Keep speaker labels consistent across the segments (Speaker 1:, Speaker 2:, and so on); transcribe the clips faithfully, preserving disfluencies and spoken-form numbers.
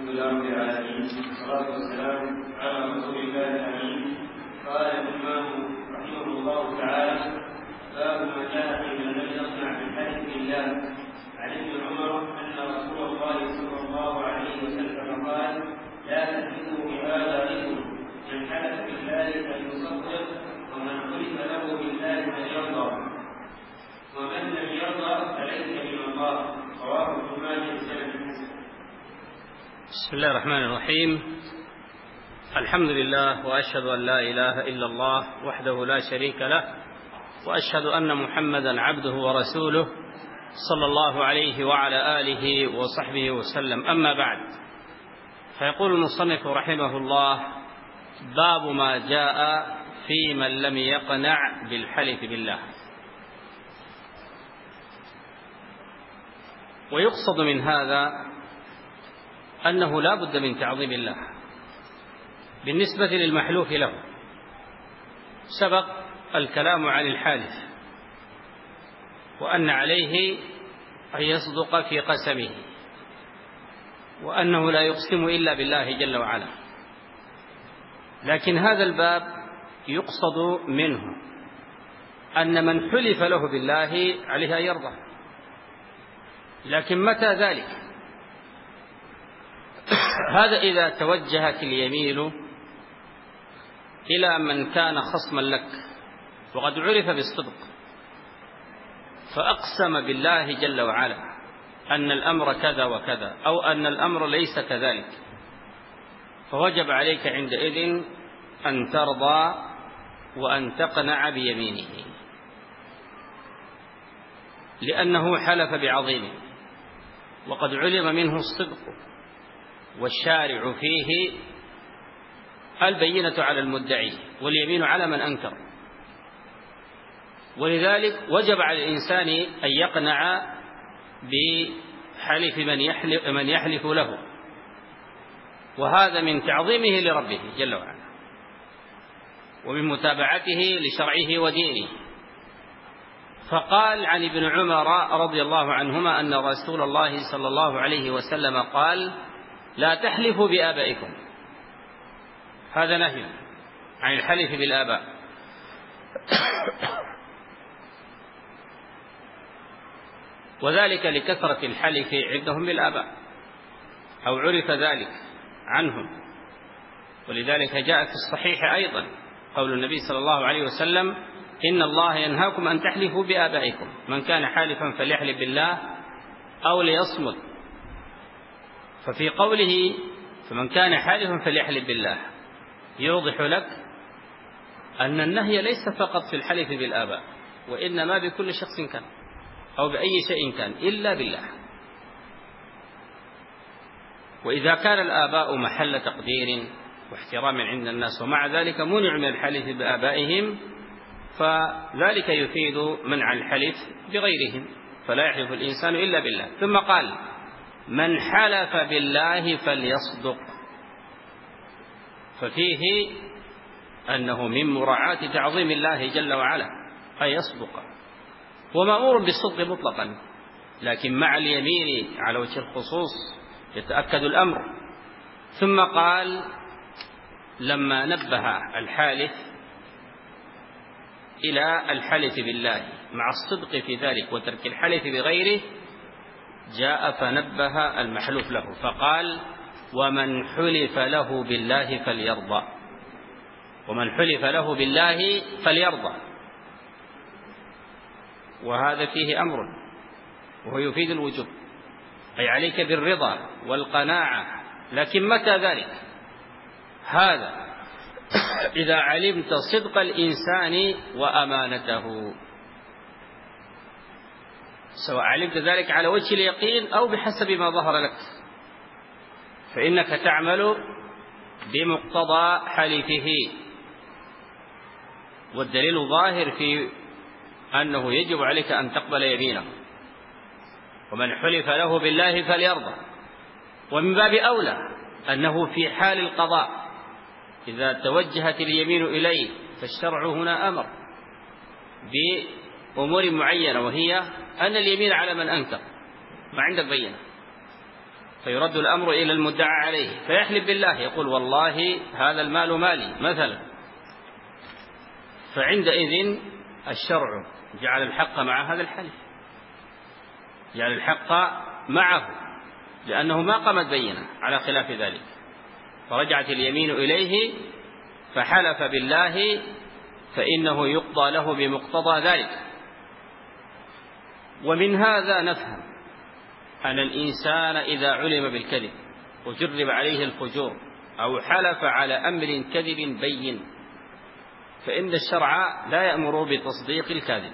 Speaker 1: لله رب العالمين، والصلاة والسلام على رسول الله الأمين. قال الإمام رحمه الله تعالى: باب ما جاء في من لم يصنع بالحلف بالله. عن ابن عمر أن رسول الله صلى الله عليه وسلم قال: لا تحلفوا بآبائكم، من حلف بالله فليصدق، ومن حلف له بالله فليرضى، ومن لم يرضى فليس من الله. رواه ابن ماجه بسند حسن.
Speaker 2: بسم الله الرحمن الرحيم. الحمد لله، وأشهد أن لا إله إلا الله وحده لا شريك له، وأشهد أن محمدا عبده ورسوله صلى الله عليه وعلى آله وصحبه وسلم. أما بعد، فيقول المصنف رحمه الله: باب ما جاء في من لم يقنع بالحلف بالله. ويقصد من هذا أنه لا بد من تعظيم الله بالنسبة للمحلوف له. سبق الكلام عن الحالف، وأن عليه أن يصدق في قسمه، وأنه لا يقسم إلا بالله جل وعلا. لكن هذا الباب يقصد منه أن من حلف له بالله عليه أن يرضى. لكن متى ذلك؟ هذا إذا توجهت اليمين إلى من كان خصما لك وقد عرف بالصدق، فأقسم بالله جل وعلا أن الأمر كذا وكذا، أو أن الأمر ليس كذلك، فوجب عليك عندئذ أن ترضى وأن تقنع بيمينه، لأنه حلف بعظيمه وقد علم منه الصدق، والشارع فيه البينة على المدعي واليمين على من أنكر. ولذلك وجب على الإنسان أن يقنع بحلف من يحلف, من يحلف له، وهذا من تعظيمه لربه جل وعلا ومن متابعته لشرعه ودينه. فقال عن ابن عمر رضي الله عنهما أن رسول الله صلى الله عليه وسلم قال: لا تحلفوا بآبائكم. هذا نهي عن الحلف بالآباء. وذلك لكثرة الحلف عندهم بالآباء، أو عرف ذلك عنهم. ولذلك جاء في الصحيح أيضا قول النبي صلى الله عليه وسلم: إن الله ينهاكم أن تحلفوا بآبائكم، من كان حالفا فليحلف بالله أو ليصمت. ففي قوله فمن كان حالفا فليحلف بالله يوضح لك أن النهي ليس فقط في الحلف بالآباء، وإنما بكل شخص كان أو بأي شيء كان إلا بالله. وإذا كان الآباء محل تقدير واحترام عند الناس ومع ذلك منع من الحلف بآبائهم، فذلك يفيد منع الحلف بغيرهم، فلا يحلف الإنسان إلا بالله. ثم قال: من حلف بالله فليصدق. ففيه أنه من مراعاة تعظيم الله جل وعلا أن يصدق، ومأمور بالصدق مطلقا، لكن مع اليمين على وجه الخصوص يتأكد الأمر. ثم قال لما نبه الحالف إلى الحلف بالله مع الصدق في ذلك وترك الحلف بغيره، جاء فنبه المحلوف له فقال: ومن حلف له بالله فليرضى. ومن حلف له بالله فليرضى، وهذا فيه أمر وهو يفيد الوجوب، أي عليك بالرضا والقناعة. لكن متى ذلك؟ هذا إذا علمت صدق الإنسان وأمانته، سواء علمت ذلك على وجه اليقين أو بحسب ما ظهر لك، فإنك تعمل بمقتضى حلفه. والدليل ظاهر في أنه يجب عليك أن تقبل يمينه. ومن حلف له بالله فليرضى. ومن باب أولى أنه في حال القضاء إذا توجهت اليمين إليه، فالشرع هنا أمر بأمور معينة، وهي أن اليمين على من أنكر، ما عندك بينة، فيرد الأمر إلى المدعى عليه فيحلف بالله يقول والله هذا المال مالي مثلا، فعندئذ الشرع جعل الحق مع هذا الحلف، جعل الحق معه لأنه ما قامت بينة على خلاف ذلك، فرجعت اليمين إليه فحلف بالله فإنه يقضى له بمقتضى ذلك. ومن هذا نفهم أن الإنسان إذا علم بالكذب وجرب عليه الفجور أو حلف على أمر كذب بين فإن الشرع لا يأمر بتصديق الكاذب.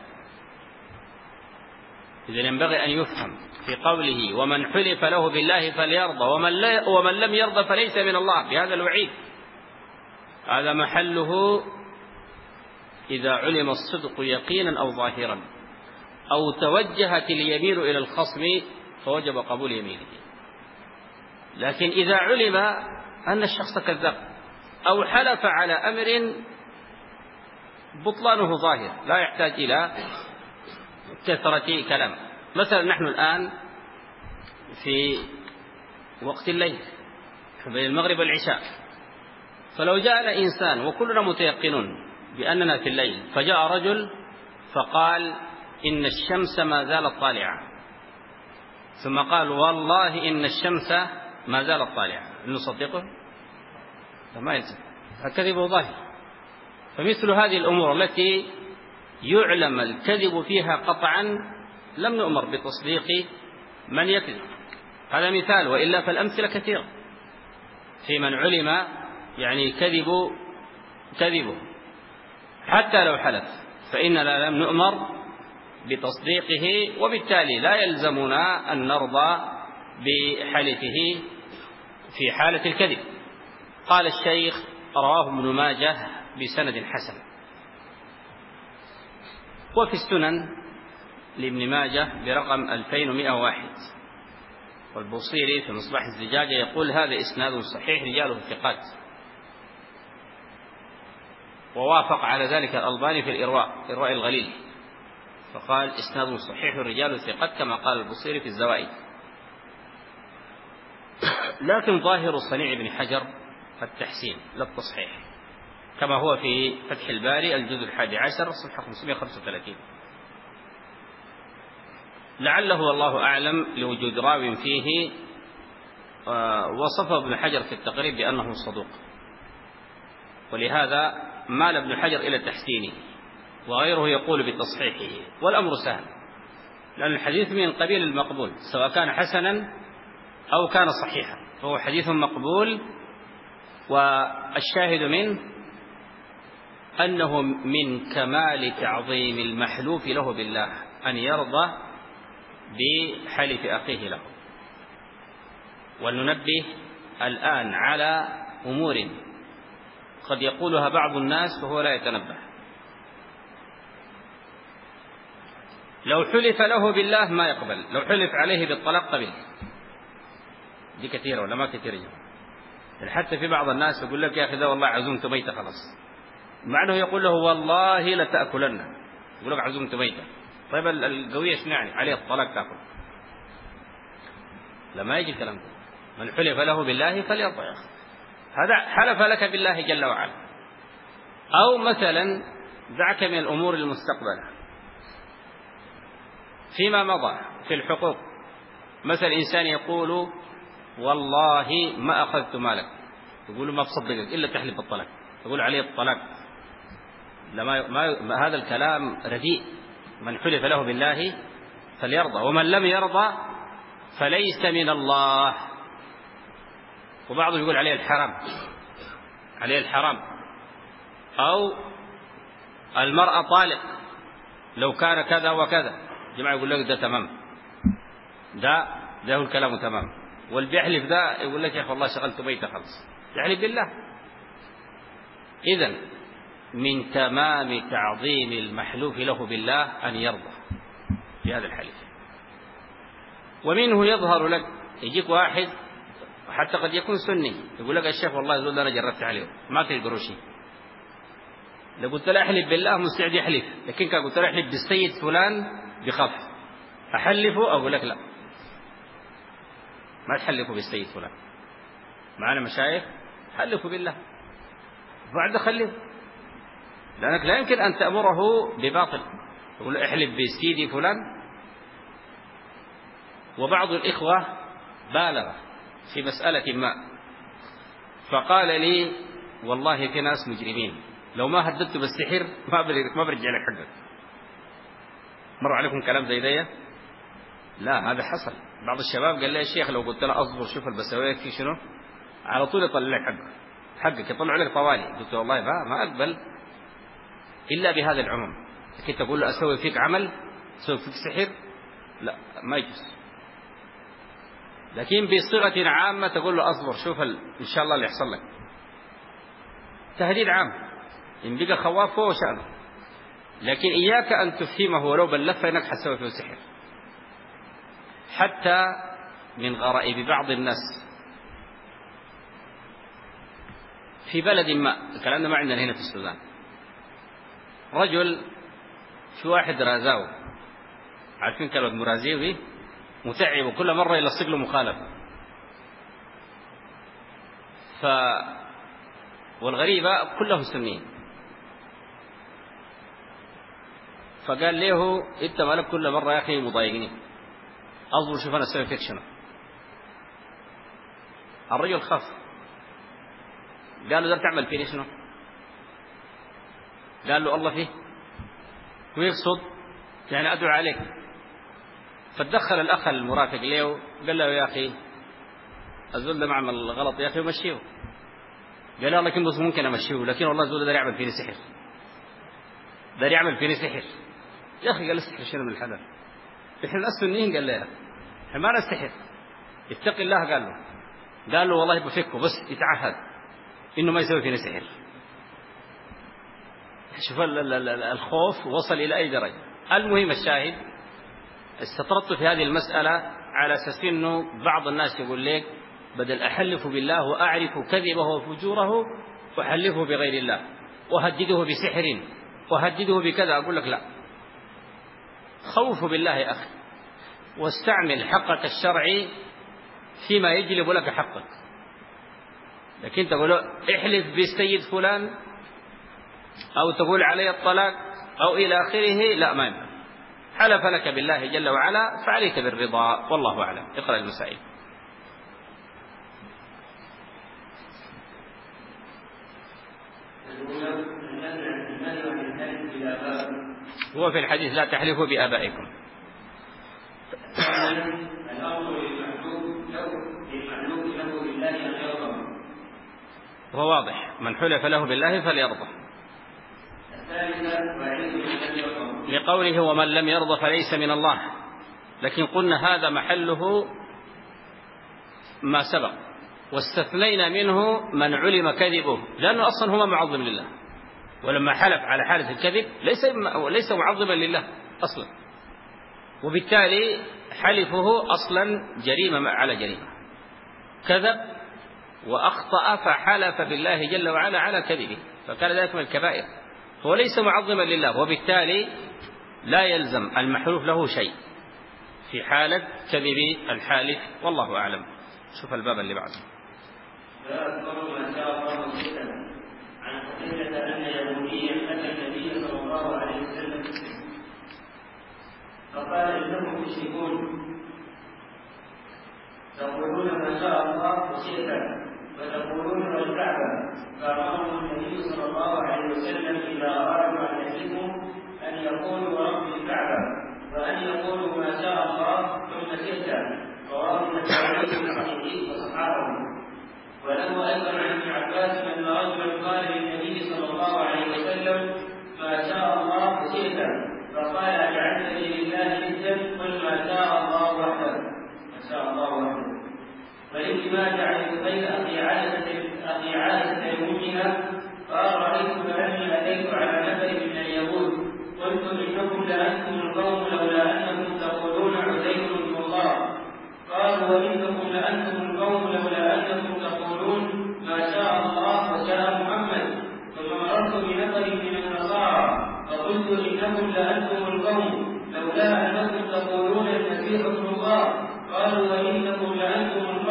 Speaker 2: إذا ينبغي أن يفهم في قوله ومن حلف له بالله فليرضى ومن, لا ومن لم يرضى فليس من الله بهذا الوعيد، هذا محله إذا علم الصدق يقينا أو ظاهرا أو توجهت اليمين إلى الخصم فوجب قبول يمينه. لكن إذا علم أن الشخص كذاب أو حلف على أمر بطلانه ظاهر لا يحتاج إلى كثرة كلام، مثلا نحن الآن في وقت الليل بين المغرب والعشاء، فلو جاءنا إنسان وكلنا متيقنون بأننا في الليل فجاء رجل فقال إن الشمس ما زالت طالعة ثم قال والله إن الشمس ما زالت طالعة، نصدقه؟ فما يلزم، الكذب ظاهر. فمثل هذه الأمور التي يعلم الكذب فيها قطعا لم نؤمر بتصديق من يكذب، هذا مثال، وإلا فالأمثلة كثيرة في من علم يعني كذب كذبه حتى لو حلف فإننا لم نؤمر بتصديقه، وبالتالي لا يلزمنا أن نرضى بحلفه في حالة الكذب. قال الشيخ رواه ابن ماجه بسند حسن. وفي السنن لابن ماجه برقم ألفين ومئة وواحد، والبوصيري في مصباح الزجاجة يقول هذا إسناد صحيح رجاله الثقات، ووافق على ذلك الألباني في الإرواء إرواء الغليل فقال إسناد صحيح رجال الثقات كما قال البوصيري في الزوائد. لكن ظاهر صنيع ابن حجر التحسين لا التصحيح كما هو في فتح الباري الجزء الحادي عشر صفحة خمسمائة وخمسة وثلاثين، لعله والله أعلم لوجود راو فيه وصفه ابن حجر في التقريب بأنه صدوق، ولهذا مال ابن حجر إلى تحسينه وغيره يقول بتصحيحه، والأمر سهل لأن الحديث من قبيل المقبول سواء كان حسنا أو كان صحيحا فهو حديث مقبول، والشاهد منه أنه من كمال تعظيم المحلوف له بالله أن يرضى بحلف أخيه له. ولننبه الآن على أمور قد يقولها بعض الناس وهو لا يتنبه. لو حلف له بالله ما يقبل، لو حلف عليه بالطلاق قبل، دي كثيرة ولا ما كثيرة؟ يعني حتى في بعض الناس يقول لك يا أخي ذا والله عزمت ميتة خلاص، مع أنه يقول له والله لتأكلن، يقول لك عزمت ميتة. طيب القوية شنو يعني؟ عليه الطلاق تأكل؟ لما يجي الكلام ده. من حلف له بالله فليرضى يا أخي، هذا حلف لك بالله جل وعلا. أو مثلا دعك من الأمور المستقبلة فيما مضى في الحقوق، مثلا إنسان يقول والله ما أخذت مالك، يقول ما بصدقك إلا تحلف بالطلاق، يقول عليه الطلاق. لما ما هذا الكلام رديء. من حلف له بالله فليرضى ومن لم يرضى فليس من الله. وبعضهم يقول عليه الحرام، عليه الحرام. أو المرأة طالق لو كان كذا وكذا، جماعة يقول لك ده تمام، ده ده هو الكلام تمام. والبيحلف ده يقول لك يا أخي والله شغلت بيته خلص، يحلف بالله. إذن من تمام تعظيم المحلوف له بالله أن يرضى بهذا الحلف. ومنه يظهر لك يجيك واحد حتى قد يكون سني يقول لك الشيخ والله يقول أنا جربت عليه ما في قروشي، لو قلت له أحلف بالله مستعد يحلف، لكن كان قلت له أحلف بالسيد فلان بخف أحلفه أقول لك لا. ما تحلفوا بالسيد فلان. معنا مشايخ حلفوا بالله بعد خليه، لأنك لا يمكن أن تأمره بباطل، تقول احلف بسيدي فلان. وبعض الإخوة بالغ في مسألة ما، فقال لي والله في ناس مجرمين لو ما هددت بالسحر ما برجع لك حقك. مر عليكم كلام زي ده؟ لا، هذا حصل. بعض الشباب قال لي يا شيخ لو قلت له أصبر شوف البسويك في شنو، على طول يطلع لك حقك حقك يطلع لك طوالي. قلت والله ما, ما أقبل إلا بهذا العموم. لكن تقول له أسوي فيك عمل، أسوي فيك سحر، لا ما يجوز. لكن بصيغة عامة تقول له أصبر شوف إن شاء الله اللي يحصل لك، تهديد عام. إن بقى خواف هو شأنه، لكن إياك أن تفهمه ولو باللفة إنك حتسوي فيه سحر. حتى من غرائب بعض الناس في بلد ما، الكلام ده ما عندنا هنا في السودان، رجل في واحد رازاو، عارفين كلمة مرازيوي، متعب وكل مرة يلصق له مخالفة. ف والغريبة كلهم سنين. فقال له انت مالك كل مرة يا أخي مضايقني، أصبر شوف أنا أسوي فيك شنو. الرجل خاف، قال له ده تعمل فيني شنو؟ قال له الله فيه ويقصد يعني أدعو عليك. فتدخل الأخ المرافق له قال له يا أخي الزول ده معمل غلط يا أخي ومشيه. قال له لكن بس ممكن أمشيه، لكن والله الزول ده يعمل فيني سحر، ده يعمل فيني سحر. يا أخي قال السحر شنو من الحلال؟ إحنا الناس سنين. قال له إحنا ما نستحر، اتق الله. قال له قال له والله بفكه بس يتعهد إنه ما يسوي فيني سحر. شوف الخوف وصل إلى أي درجة. المهم الشاهد استطردت في هذه المسألة على أساس إنه بعض الناس يقول لك بدل أحلف بالله وأعرف كذبه وفجوره وأحلفه بغير الله وهدده بسحر وهدده بكذا. أقول لك لا، خوف بالله يا أخي، واستعمل حقك الشرعي فيما يجلب لك حقك. لكن تقول احلف بالسيد فلان أو تقول علي الطلاق أو إلى آخره، لا ما ينفع. حلف لك بالله جل وعلا فعليك بالرضا، والله أعلم. اقرأ المسائل. هو في الحديث لا تحلفوا بآبائكم. هو واضح، من حلف له بالله فليرضى، لقوله ومن لم يرضى فليس من الله. لكن قلنا هذا محله ما سبق، واستثنينا منه من علم كذبه، لأنه أصلا هو معظم لله، ولما حلف على حالة الكذب ليس ليس معظما لله أصلا، وبالتالي حلفه أصلا جريمة على جريمة. كذب وأخطأ فحلف بالله جل وعلا على كذبه، فكان ذلك من الكبائر. هو ليس معظما لله، وبالتالي لا يلزم المحلوف له شيء في حالة كذب الحالف، والله أعلم. شوف الباب اللي بعده.
Speaker 1: لا أذكر ما شاء الله وسلم عن قتيبة أن يهوديا أتى النبي صلى الله عليه وسلم فقال إنكم مشركون تقولون ما شاء الله وشئت وتقولون والكعبة. فأمرهم النبي صلى الله عليه وسلم إذا أرادوا أن يحلفوا أن يقولوا رب الكعبة وأن يقولوا ما شاء الله ثم شئت. رواه النسائي في وصححه. وله أيضا عن ابن عباس أن رجلا قال للنبي صلى الله عليه وسلم ما شاء الله وشئت، فقال أجعلتني لله ندا؟ قل ما شاء الله وحده. ما شاء الله وحده. ولابن ماجه عن الخير أخي عادة أخي عادة يومها قال رأيت كأني أتيت على نفر من اليهود قلت إنكم لأنتم القوم لولا أنكم تقولون عزير ابن الله. قالوا وإنكم لأنتم القوم لولا أنكم تقولون ما شاء الله وشاء محمد. ثم مررت بنفر من النصارى فقلت إنكم لأنتم القوم لولا أنكم تقولون المسيح ابن الله. قالوا وإنكم لأنتم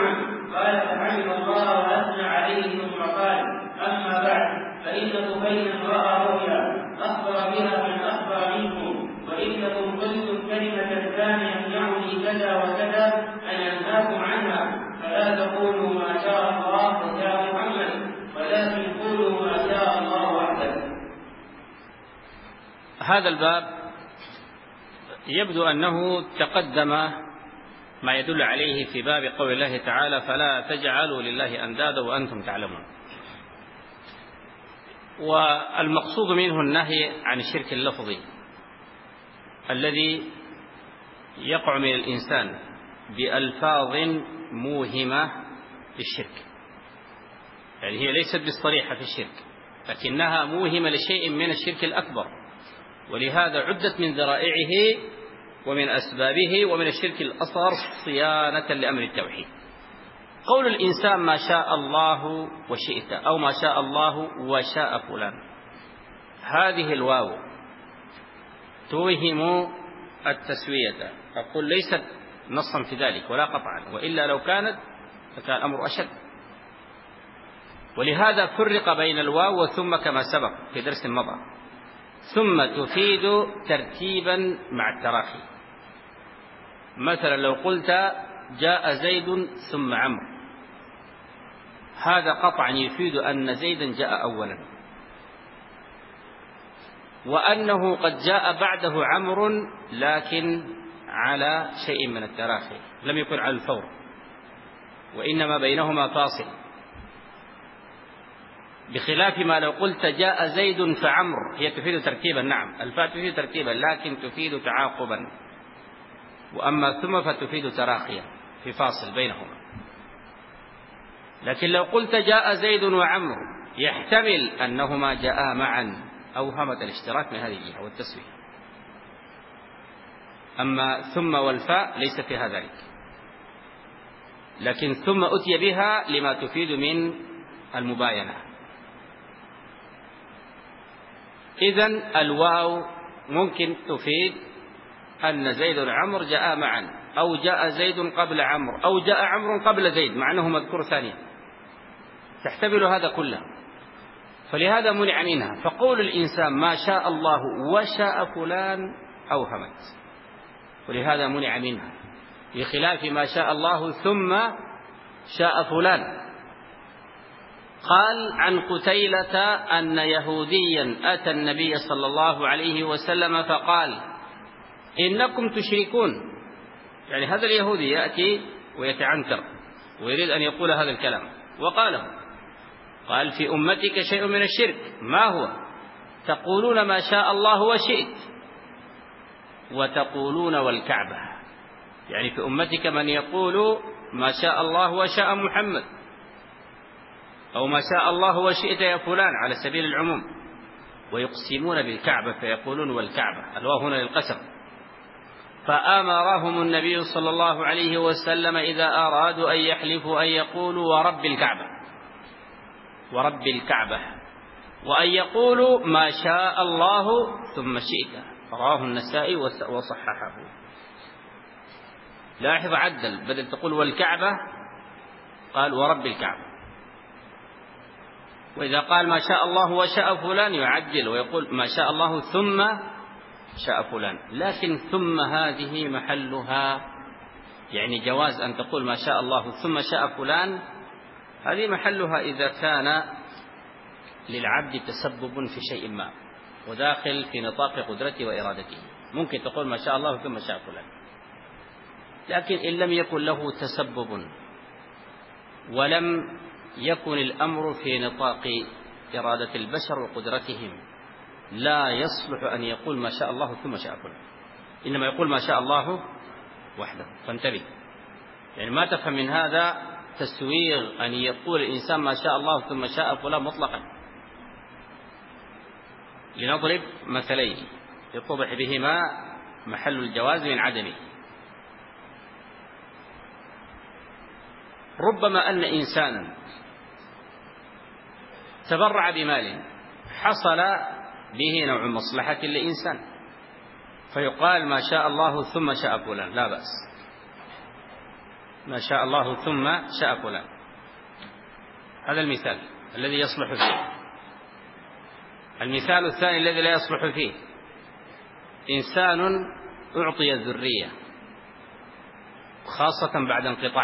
Speaker 1: عنه قال فحمد الله وأثنى عليه ثم قال أما بعد فإن طفيلا رأى رؤيا أخبر بها من أخبر منكم وإنكم قلتم كلمة كان يمنعني كذا وكذا أن أنهاكم عنها فلا تقولوا ما شاء الله وشاء محمد ولكن قولوا ما شاء الله وحده.
Speaker 2: هذا الباب يبدو أنه تقدم ما يدل عليه في باب قول الله تعالى فلا تجعلوا لله أندادا وأنتم تعلمون. والمقصود منه النهي عن الشرك اللفظي الذي يقع من الإنسان بألفاظ موهمة للشرك، يعني هي ليست بالصريحة في الشرك لكنها موهمة لشيء من الشرك الأكبر، ولهذا عدت من ذرائعه ومن أسبابه ومن الشرك الأصغر صيانة لأمر التوحيد. قول الإنسان ما شاء الله وشئت أو ما شاء الله وشاء فلان، هذه الواو توهم التسوية، أقول ليست نصا في ذلك ولا قطعا، وإلا لو كانت فكان الأمر أشد. ولهذا فرق بين الواو وثم كما سبق في درس مضى. ثم تفيد ترتيبا مع التراخي، مثلا لو قلت جاء زيد ثم عمرو، هذا قطعا يفيد أن زيدا جاء أولا، وأنه قد جاء بعده عمرو لكن على شيء من التراخي، لم يكن على الفور وإنما بينهما فاصل، بخلاف ما لو قلت جاء زيد فعمرو، هي تفيد ترتيبا، نعم الفاء تفيد ترتيبا لكن تفيد تعاقبا، وأما ثم فتفيد تراخيا في فاصل بينهما. لكن لو قلت جاء زيد وعمرو يحتمل أنهما جاء معا، أوهمت الاشتراك من هذه الجهة والتسوية. أما ثم والفاء ليس فيها ذلك، لكن ثم أتي بها لما تفيد من المباينة. إذن الواو ممكن تفيد أن زيد وعمرو جاء معا، أو جاء زيد قبل عمرو، أو جاء عمرو قبل زيد مع أنه مذكور ثانيا، تحتمل هذا كله، فلهذا منع منها. فقول الإنسان ما شاء الله وشاء فلان أوهمت، ولهذا منع منها، بخلاف ما شاء الله ثم شاء فلان. قال عن قتيلة أن يهوديا أتى النبي صلى الله عليه وسلم فقال إنكم تشركون، يعني هذا اليهودي يأتي ويتعنتر ويريد أن يقول هذا الكلام، وقاله قال في أمتك شيء من الشرك، ما هو؟ تقولون ما شاء الله وشئت وتقولون والكعبة، يعني في أمتك من يقول ما شاء الله وشاء محمد، أو ما شاء الله وشئت يا فلان على سبيل العموم، ويقسمون بالكعبة فيقولون والكعبة، الواو هنا للقسم. فأمرهم النبي صلى الله عليه وسلم إذا أرادوا أن يحلفوا أن يقولوا ورب الكعبة ورب الكعبة، وأن يقولوا ما شاء الله ثم شئت، رواه النسائي وصححه. لاحظ عدل، بدل تقول والكعبة قال ورب الكعبة، وإذا قال ما شاء الله وشاء فلان يعدل ويقول ما شاء الله ثم شاء فلان. لكن ثم هذه محلها، يعني جواز أن تقول ما شاء الله ثم شاء فلان، هذه محلها إذا كان للعبد تسبب في شيء ما وداخل في نطاق قدرته وإرادته، ممكن تقول ما شاء الله ثم شاء فلان. لكن إن لم يكن له تسبب ولم يكن الأمر في نطاق إرادة البشر وقدرتهم، لا يصلح أن يقول ما شاء الله ثم شاء فلان، إنما يقول ما شاء الله وحده. فانتبه، يعني ما تفهم من هذا تسويغ أن يقول الإنسان ما شاء الله ثم شاء فلان مطلقا. لنضرب مثلين يتضح بهما محل الجواز من عدمه. ربما أن إنسانا تبرع بمال حصل به نوع مصلحة لإنسان، فيقال ما شاء الله ثم شاء فلان، لا بأس. ما شاء الله ثم شاء فلان. هذا المثال الذي يصلح فيه. المثال الثاني الذي لا يصلح فيه: إنسان أعطي الذرية خاصة بعد انقطاع،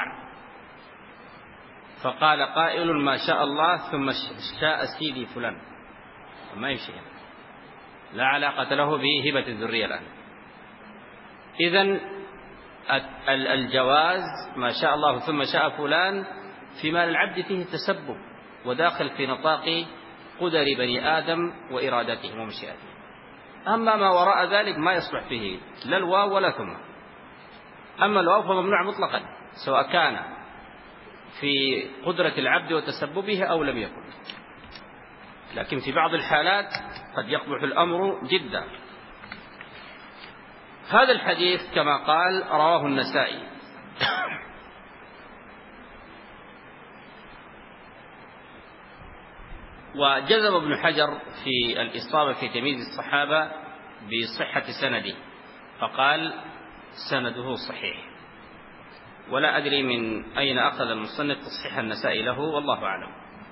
Speaker 2: فقال قائل ما شاء الله ثم شاء سيدي فلان، ما يمشي، لا علاقة له بهبة الذرية الآن. إذن الجواز ما شاء الله ثم شاء فلان في مال العبد فيه تسبب، وداخل في نطاق قدر بني آدم وإرادتهم ومشيئتهم. أما ما وراء ذلك ما يصلح فيه لا الواو ولا ثم. أما الواو فممنوع مطلقا، سواء كان في قدرة العبد وتسببه أو لم يكن. لكن في بعض الحالات قد يقبح الأمر جدا. هذا الحديث كما قال رواه النسائي. وجزم ابن حجر في الإصابة في تمييز الصحابة بصحة سنده، فقال سنده صحيح، ولا أدري من أين أخذ المصنف تصحيح النسائي له، والله أعلم.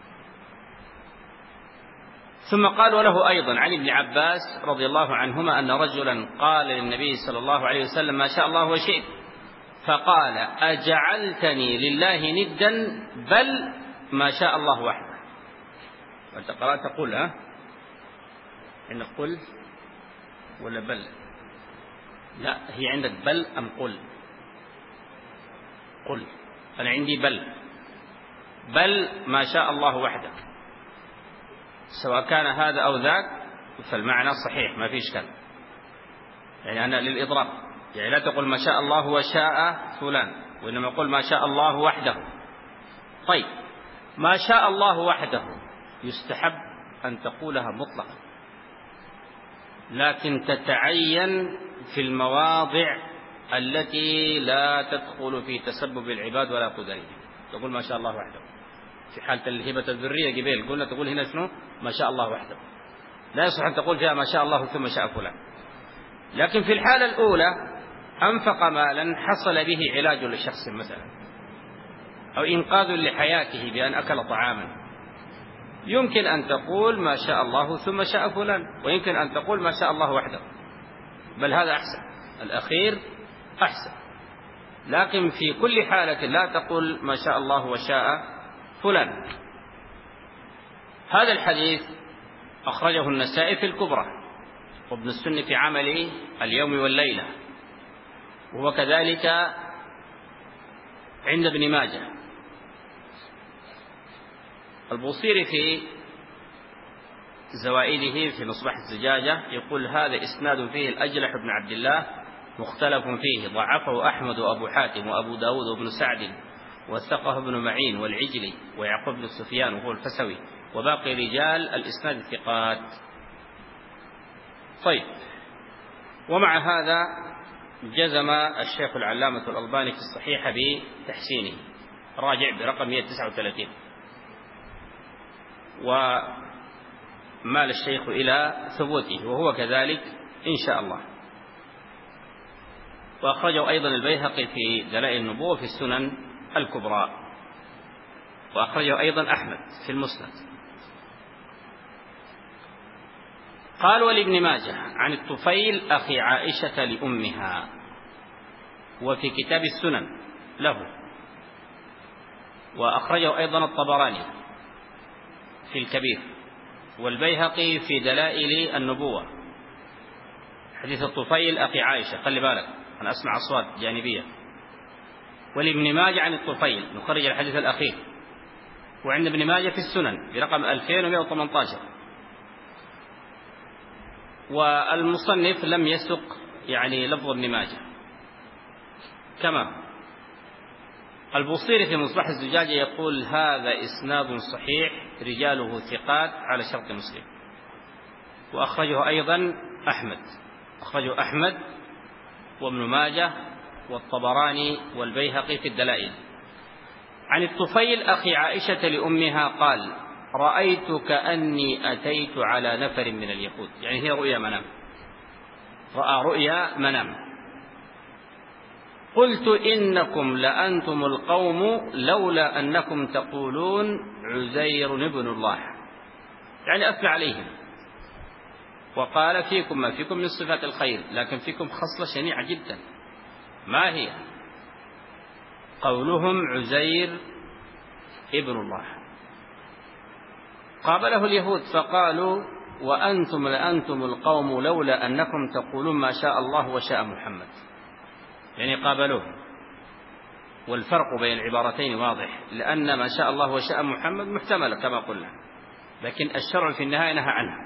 Speaker 2: ثم قال وله أيضا عن ابن عباس رضي الله عنهما أن رجلا قال للنبي صلى الله عليه وسلم ما شاء الله وشئت، فقال أجعلتني لله ندا بل ما شاء الله وحده. وأنت قرأت قل، ها إن قل ولا بل؟ لا، هي عندك بل أم قل؟ قل. أنا عندي بل. بل ما شاء الله وحده، سواء كان هذا أو ذاك فالمعنى صحيح ما في إشكال. يعني أنا للإضراب، يعني لا تقول ما شاء الله وشاء فلان، وإنما قل ما شاء الله وحده. طيب، ما شاء الله وحده يستحب أن تقولها مطلقا، لكن تتعين في المواضع التي لا تدخل في تسبب العباد ولا قدرهم. تقول ما شاء الله وحده في حالة الهبة الذرية قبيل قلنا تقول هنا شنو؟ ما شاء الله وحده. لا يصح أن تقول فيها ما شاء الله ثم شاء فلان. لكن في الحالة الأولى أنفق مالا حصل به علاج لشخص مثلا، أو إنقاذ لحياته بأن أكل طعاما، يمكن أن تقول ما شاء الله ثم شاء فلان، ويمكن أن تقول ما شاء الله وحده، بل هذا أحسن، الأخير أحسن. لكن في كل حالة لا تقول ما شاء الله وشاء فلان. هذا الحديث أخرجه النسائي في الكبرى، وابن السني في عمل اليوم والليلة، وهو كذلك عند ابن ماجه. البوصيري في زوائده في مصباح الزجاجة يقول هذا إسناد فيه الأجلح بن عبد الله مختلف فيه، ضعفه أحمد وأبو حاتم وأبو داود وابن سعد وثقه ابن معين والعجلي ويعقوب بن سفيان وهو الفسوي، وباقي رجال الإسناد الثقات. طيب، ومع هذا جزم الشيخ العلامة الألباني في الصحيح بتحسينه، راجع برقم مئة وتسعة وثلاثين، ومال الشيخ إلى ثبوته، وهو كذلك إن شاء الله. وأخرجه أيضا البيهقي في دلائل النبوة في السنن الكبرى، وأخرجه أيضا أحمد في المسند. قال ولابن ماجه عن الطفيل أخي عائشة لأمها، وفي كتاب السنن له، وأخرجه أيضا الطبراني في الكبير، والبيهقي في دلائل النبوة حديث الطفيل أخي عائشة. خلي بالك أنا أسمع أصوات جانبية. ولابن ماجه عن الطفيل نخرج الحديث الأخير، وعند ابن ماجه في السنن برقم ألفين ومئة وثمانية عشر. والمصنف لم يسق يعني لفظ ابن ماجه. كما البوصيري في مصباح الزجاجة يقول هذا إسناد صحيح رجاله ثقات على شرط مسلم. وأخرجه أيضا أحمد، أخرجه أحمد وابن ماجه والطبراني والبيهقي في الدلائل. عن الطفيل أخي عائشة لأمها قال رأيت كأني أتيت على نفر من اليهود، يعني هي رؤيا منام، رأى رؤيا منام. قلت إنكم لأنتم القوم لولا أنكم تقولون عزير ابن الله، يعني أثنى عليهم وقال فيكم ما فيكم من صفات الخير، لكن فيكم خصلة شنيعة جدا. ما هي؟ قولهم عزير ابن الله. قابله اليهود فقالوا وأنتم لأنتم القوم لولا أنكم تقولون ما شاء الله وشاء محمد، يعني قابلوه. والفرق بين العبارتين واضح، لأن ما شاء الله وشاء محمد محتمل كما قلنا، لكن الشرع في النهاية نهى عنه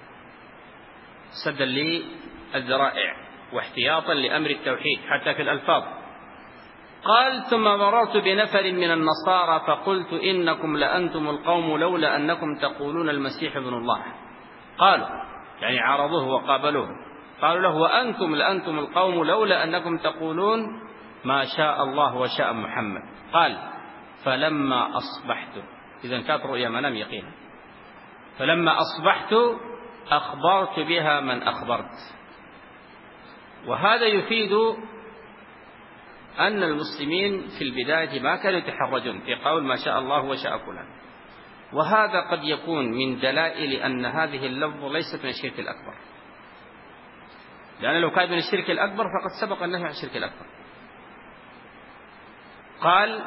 Speaker 2: سدا للذرائع واحتياطا لأمر التوحيد حتى في الألفاظ. قال ثم مررت بنفر من النصارى فقلت إنكم لأنتم القوم لولا أنكم تقولون المسيح ابن الله. قالوا يعني عارضوه وقابلوه، قالوا له وأنتم لأنتم القوم لولا أنكم تقولون ما شاء الله وشاء محمد. قال فلما أصبحت، إذن كانت رؤيا منام يقينا، فلما أصبحت أخبرت بها من أخبرت. وهذا يفيد أن المسلمين في البداية ما كانوا يتحرجون في قول ما شاء الله وشاء فلان، وهذا قد يكون من دلائل أن هذه اللفظة ليست من الشرك الأكبر، لأن لو كان من الشرك الأكبر فقد سبق النهي عن الشرك الأكبر. قال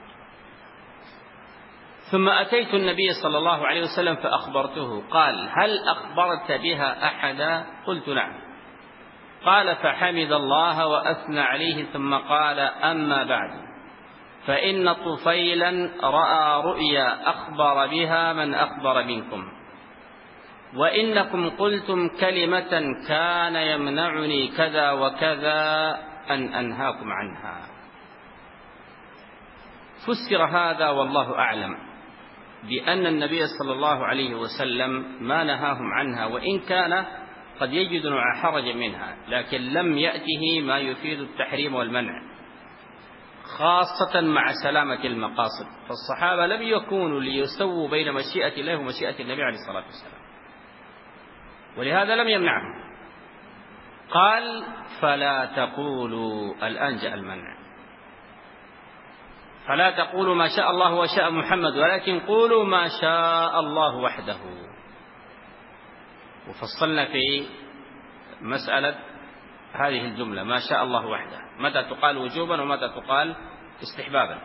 Speaker 2: ثم أتيت النبي صلى الله عليه وسلم فأخبرته. قال هل أخبرت بها أحدا؟ قلت نعم. قال فحمد الله وأثنى عليه ثم قال أما بعد فإن طفيلا رأى رؤيا أخبر بها من أخبر منكم، وإنكم قلتم كلمة كان يمنعني كذا وكذا أن أنهاكم عنها. فسر هذا والله أعلم بأن النبي صلى الله عليه وسلم ما نهاهم عنها، وإن كان قد يجد نوع حرج منها، لكن لم يأته ما يفيد التحريم والمنع، خاصة مع سلامة المقاصد. فالصحابة لم يكونوا ليسووا بين مشيئة الله ومشيئة النبي عليه الصلاة والسلام، ولهذا لم يمنعهم. قال فلا تقولوا، الآن جاء المنع، فلا تقولوا ما شاء الله وشاء محمد ولكن قولوا ما شاء الله وحده. وفصلنا في مسألة هذه الجملة ما شاء الله وحده، متى تقال وجوبا ومتى تقال استحبابا.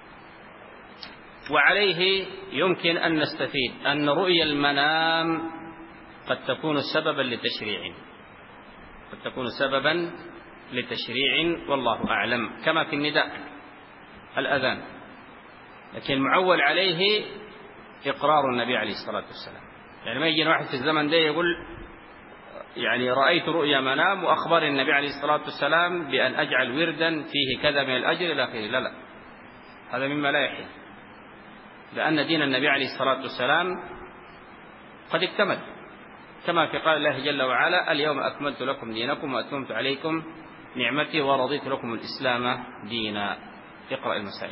Speaker 2: وعليه يمكن أن نستفيد أن رؤيا المنام قد تكون سببا لتشريع، قد تكون سببا لتشريع والله أعلم، كما في النداء الأذان، لكن المعول عليه إقرار النبي عليه الصلاة والسلام. يعني ما يجي واحد في الزمن ده يقول يعني رأيت رؤيا منام وأخبر النبي عليه الصلاة والسلام بأن أجعل وردا فيه كذا من الأجر إلى آخره، لا لا، هذا مما لا يحل، لأن دين النبي عليه الصلاة والسلام قد اكتمل، كما في قال الله جل وعلا اليوم أكملت لكم دينكم وأتممت عليكم نعمتي ورضيت لكم الإسلام دينا. اقرأ المسائل.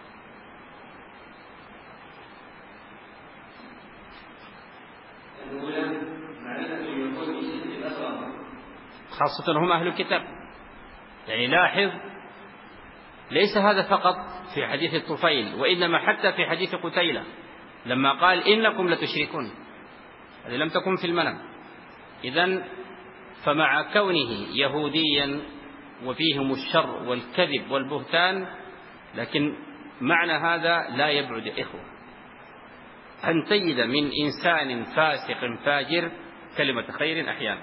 Speaker 2: خاصة هم أهل الكتاب. يعني لاحظ ليس هذا فقط في حديث الطفيل، وإنما حتى في حديث قتيلة لما قال إنكم لتشركون، هذه لم تكن في المنام. إذن فمع كونه يهوديا وفيهم الشر والكذب والبهتان، لكن معنى هذا لا يبعد إخوة أن تجد من إنسان فاسق فاجر كلمة خير أحيانا.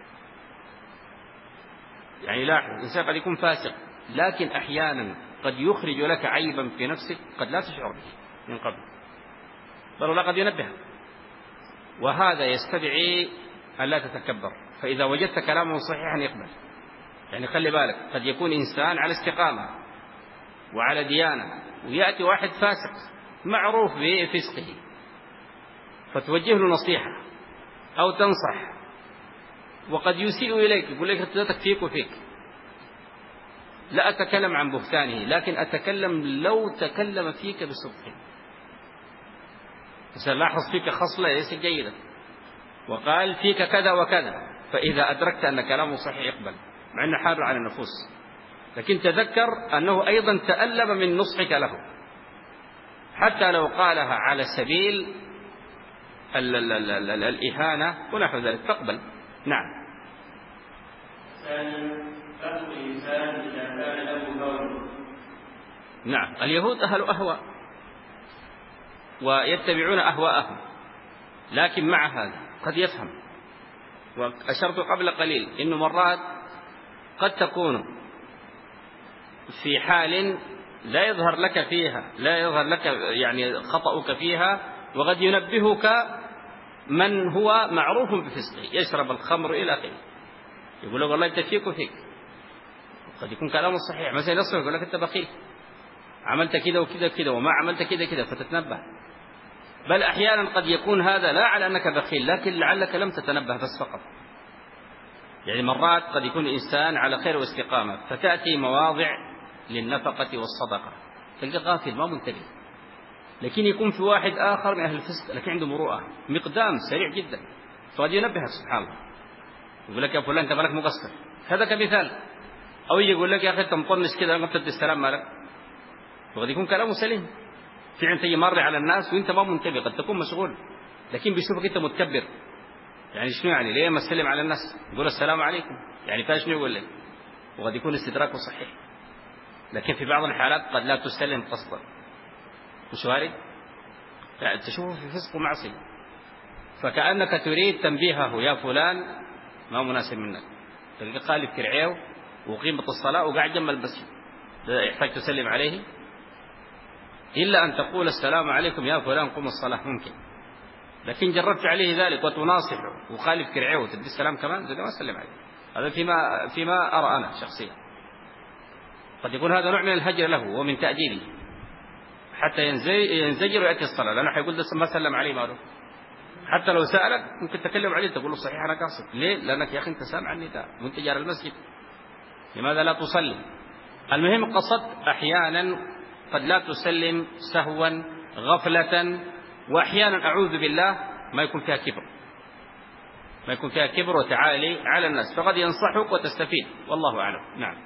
Speaker 2: يعني لاحظ الإنسان قد يكون فاسق، لكن أحيانا قد يخرج لك عيبا في نفسك قد لا تشعر به من قبل، بل ولا قد ينبه، وهذا يستدعي أن لا تتكبر. فإذا وجدت كلامه صحيحا يقبل. يعني خلي بالك، قد يكون إنسان على استقامة وعلى ديانة، ويأتي واحد فاسق معروف بفسقه، فتوجه له نصيحة أو تنصح، وقد يسيء إليك، يقول لك لا تكفيك وفيك. لا أتكلم عن بهتانه، لكن أتكلم لو تكلم فيك بصدق. سلاحظ فيك خصلة ليست جيدة وقال فيك كذا وكذا، فإذا أدركت أن كلامه صحيح يقبل، مع أنه حار على النفوس. لكن تذكر أنه أيضا تألم من نصحك له، حتى لو قالها على سبيل ال ال ال ال ال الإهانة ونحو ذلك فاقبل. نعم.
Speaker 1: ثانيا فهم الإنسان إذا كان له هوى.
Speaker 2: نعم، اليهود أهل أهواء ويتبعون أهواءهم، لكن مع هذا قد يفهم. وأشرت قبل قليل إنه مرات قد تكون في حال لا يظهر لك فيها لا يظهر لك يعني خطأك فيها، وقد ينبهك من هو معروف بفسقه، يشرب الخمر إلى آخره، يقول لك والله أنت فيك وفيك. قد يكون كلامه صحيح، مثلا يصرف يقول لك أنت بخيل، عملت كذا وكذا كذا وما عملت كذا كذا، فتتنبه. بل أحيانا قد يكون هذا لا على أنك بخيل، لكن لعلك لم تتنبه بس فقط. يعني مرات قد يكون الإنسان على خير واستقامة، فتأتي مواضع للنفقة والصدقة تلقى غافل ما منتبه، لكن يكون في واحد آخر من أهل الفسق لكن عنده مروءة، مقدام سريع جدا، فقد ينبهك سبحان الله، يقول لك يا فلان أنت مالك مقصر، هذا كمثال. أو يقول لك يا أخي أنت مطنش كذا قمت السلام مالك، وقد يكون كلامه سليم، في عن تجي مر على الناس وانت ما منتبه، قد تكون مشغول، لكن بيشوفك انت متكبر. يعني شنو يعني ليه ما تسلم على الناس، يقول السلام عليكم، يعني فاش شنو يقول لك، وقد يكون استدراكه صحيح، لكن في بعض الحالات قد لا تسلم قصدا، مش وارد، يعني تشوفه في فسق ومعصية، فكأنك تريد تنبيهه يا فلان ما مناسب منك، تلقى قالب كرعيه وقيمة الصلاة وقاعد جنب المسجد، يحتاج تسلم عليه، إلا أن تقول السلام عليكم يا فلان قم الصلاة ممكن، لكن جربت عليه ذلك وتناصحه وخالف كرعيه وتدي السلام كمان زي ما سلم عليه. هذا فيما فيما أرى أنا شخصيا، قد يكون هذا نوع من الهجر له ومن تأجيله حتى ينزجر ويأتي الصلاة، لأنه حيقول ما سلم عليه ماله، حتى لو سألك ممكن تكلم عليه تقول له صحيح أنا قاصد، ليه؟ لأنك يا أخي أنت سامع النداء وأنت جار المسجد، لماذا لا تصلي؟ المهم قصدت أحيانا قد لا تسلم سهوا غفلة، وأحيانا أعوذ بالله ما يكون فيها كبر، ما يكون فيها كبر وتعالي على الناس، فقد ينصحك وتستفيد، والله أعلم. نعم.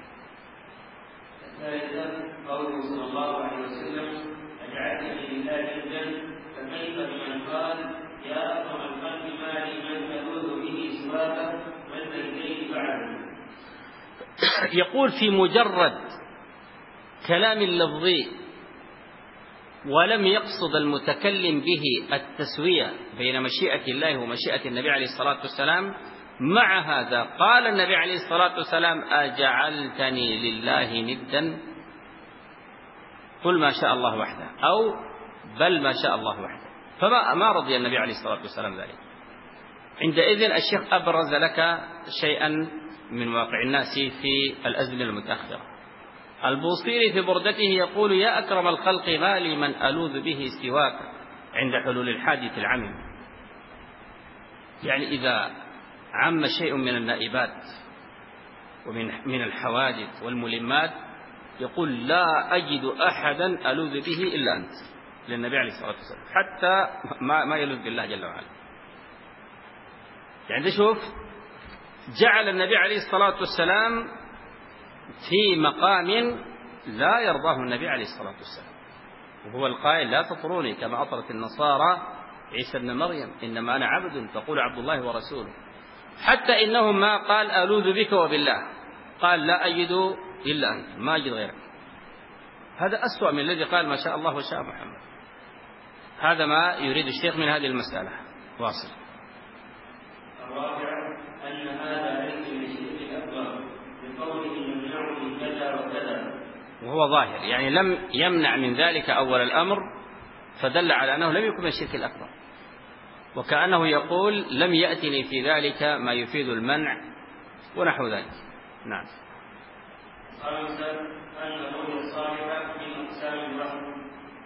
Speaker 1: الثالثة قوله صلى الله عليه وسلم أجعلتني لله جدا، فكيف بمن قال يا أكرم الخلق ما لي من تلوذ به سواك من الكيف بعده.
Speaker 2: يقول في مجرد كلام لفظي ولم يقصد المتكلم به التسوية بين مشيئة الله ومشيئة النبي عليه الصلاة والسلام، مع هذا قال النبي عليه الصلاة والسلام أجعلتني لله ندا، قل ما شاء الله وحده، أو بل ما شاء الله وحده، فما ما رضي النبي عليه الصلاة والسلام ذلك. عندئذ الشيخ أبرز لك شيئا من واقع الناس في الأزمنة المتأخرة. البوصيري في بردته يقول يا أكرم الخلق ما لي من ألوذ به سواك عند حلول الحادث العميم، يعني إذا عم شيء من النائبات ومن من الحوادث والملمات يقول لا أجد أحدا ألوذ به إلا أنت، للنبي عليه الصلاة والسلام، حتى ما ما يلوذ بالله جل وعلا. يعني شوف جعل النبي عليه الصلاة والسلام في مقام لا يرضاه النبي عليه الصلاة والسلام، وهو القائل لا تطروني كما أطرت النصارى عيسى ابن مريم، إنما أنا عبد فقول عبد الله ورسوله، حتى إنه ما قال ألوذ بك وبالله، قال لا أجد إلا أنت، ما أجد غيرك. هذا أسوأ من الذي قال ما شاء الله وشاء محمد. هذا ما يريد الشيخ من هذه المسألة. واصل.
Speaker 1: الرابع أن هذا ليس من الشرك الأكبر بقوله يمنع من كذا وكذا،
Speaker 2: وهو ظاهر، يعني لم يمنع من ذلك أول الأمر، فدل على أنه لم يكن من الشرك الأكبر، وكأنه يقول لم يأتني في ذلك ما يفيد المنع ونحو ذلك. نعم.
Speaker 1: خامسا أن الرؤيا الصالحة من أقسام الوهم،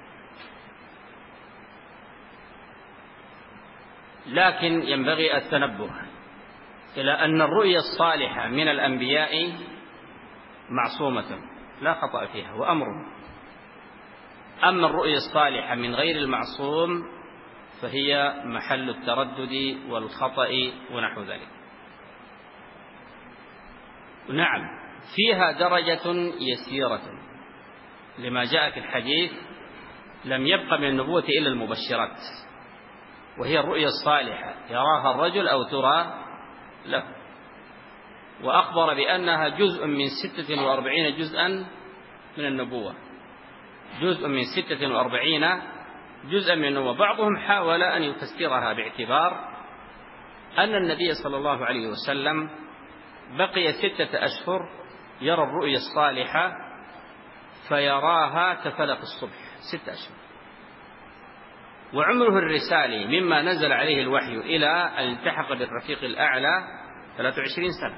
Speaker 2: لكن ينبغي التنبه إلى أن الرؤيا الصالحة من الأنبياء معصومة لا خطأ فيها وأمر، أما الرؤيا الصالحة من غير المعصوم فهي محل التردد والخطأ ونحو ذلك. نعم فيها درجة يسيرة لما جاء في الحديث: لم يبق من النبوة إلا المبشرات، وهي الرؤيا الصالحة يراها الرجل أو ترى له. وأخبر بأنها جزء من ستة وأربعين جزءا من النبوة، جزء من ستة وأربعين جزءا من النبوة. بعضهم حاول أن يفسرها باعتبار أن النبي صلى الله عليه وسلم بقي ستة أشهر يرى الرؤيا الصالحة فيراها كفلق الصبح، ستة أشهر، وعمره الرسالي مما نزل عليه الوحي إلى أن التحق بالرفيق الأعلى ثلاثة وعشرين سنة.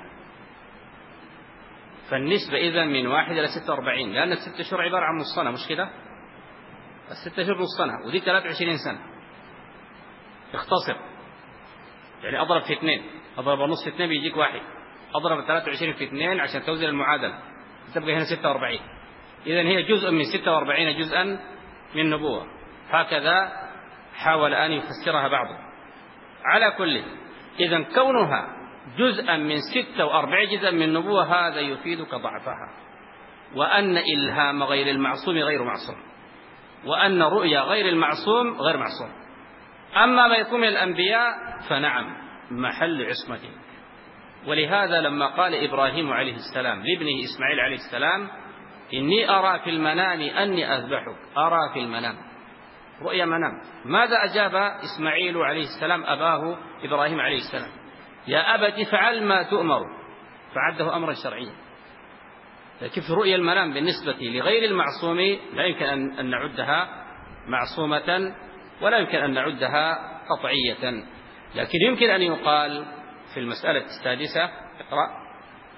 Speaker 2: فالنسبة إذن من واحد إلى ستة وأربعين، لأن الستة أشهر عبارة عن نص سنة، مش كده؟ الستة أشهر نص سنة، ودي ثلاثة وعشرين سنة. اختصر، يعني أضرب في اثنين، أضرب نص في اثنين بيجيك واحد، أضرب ثلاثة وعشرين في اثنين عشان توزن المعادلة تبقى هنا ستة وأربعين. إذن هي جزء من ستة وأربعين جزءا من النبوة. هكذا حاول أن يفسرها بعضهم. على كل، إذن كونها جزءا من ستة وأربعين جزءا من النبوة هذا يفيدك ضعفها، وأن إلهام غير المعصوم غير معصوم، وأن رؤيا غير المعصوم غير معصوم. أما ما يكون من الأنبياء فنعم محل عصمته. ولهذا لما قال إبراهيم عليه السلام لابنه إسماعيل عليه السلام: إني أرى في المنام أني أذبحك، أرى في المنام، رؤيا منام. ماذا أجاب إسماعيل عليه السلام أباه إبراهيم عليه السلام؟ يا أبت فعل ما تؤمر، فعده أمرا شرعيا. كيف رؤيا المنام بالنسبة لغير المعصوم لا يمكن أن نعدها معصومة، ولا يمكن أن نعدها قطعية، لكن يمكن أن يقال في المسألة السادسة: اقرأ.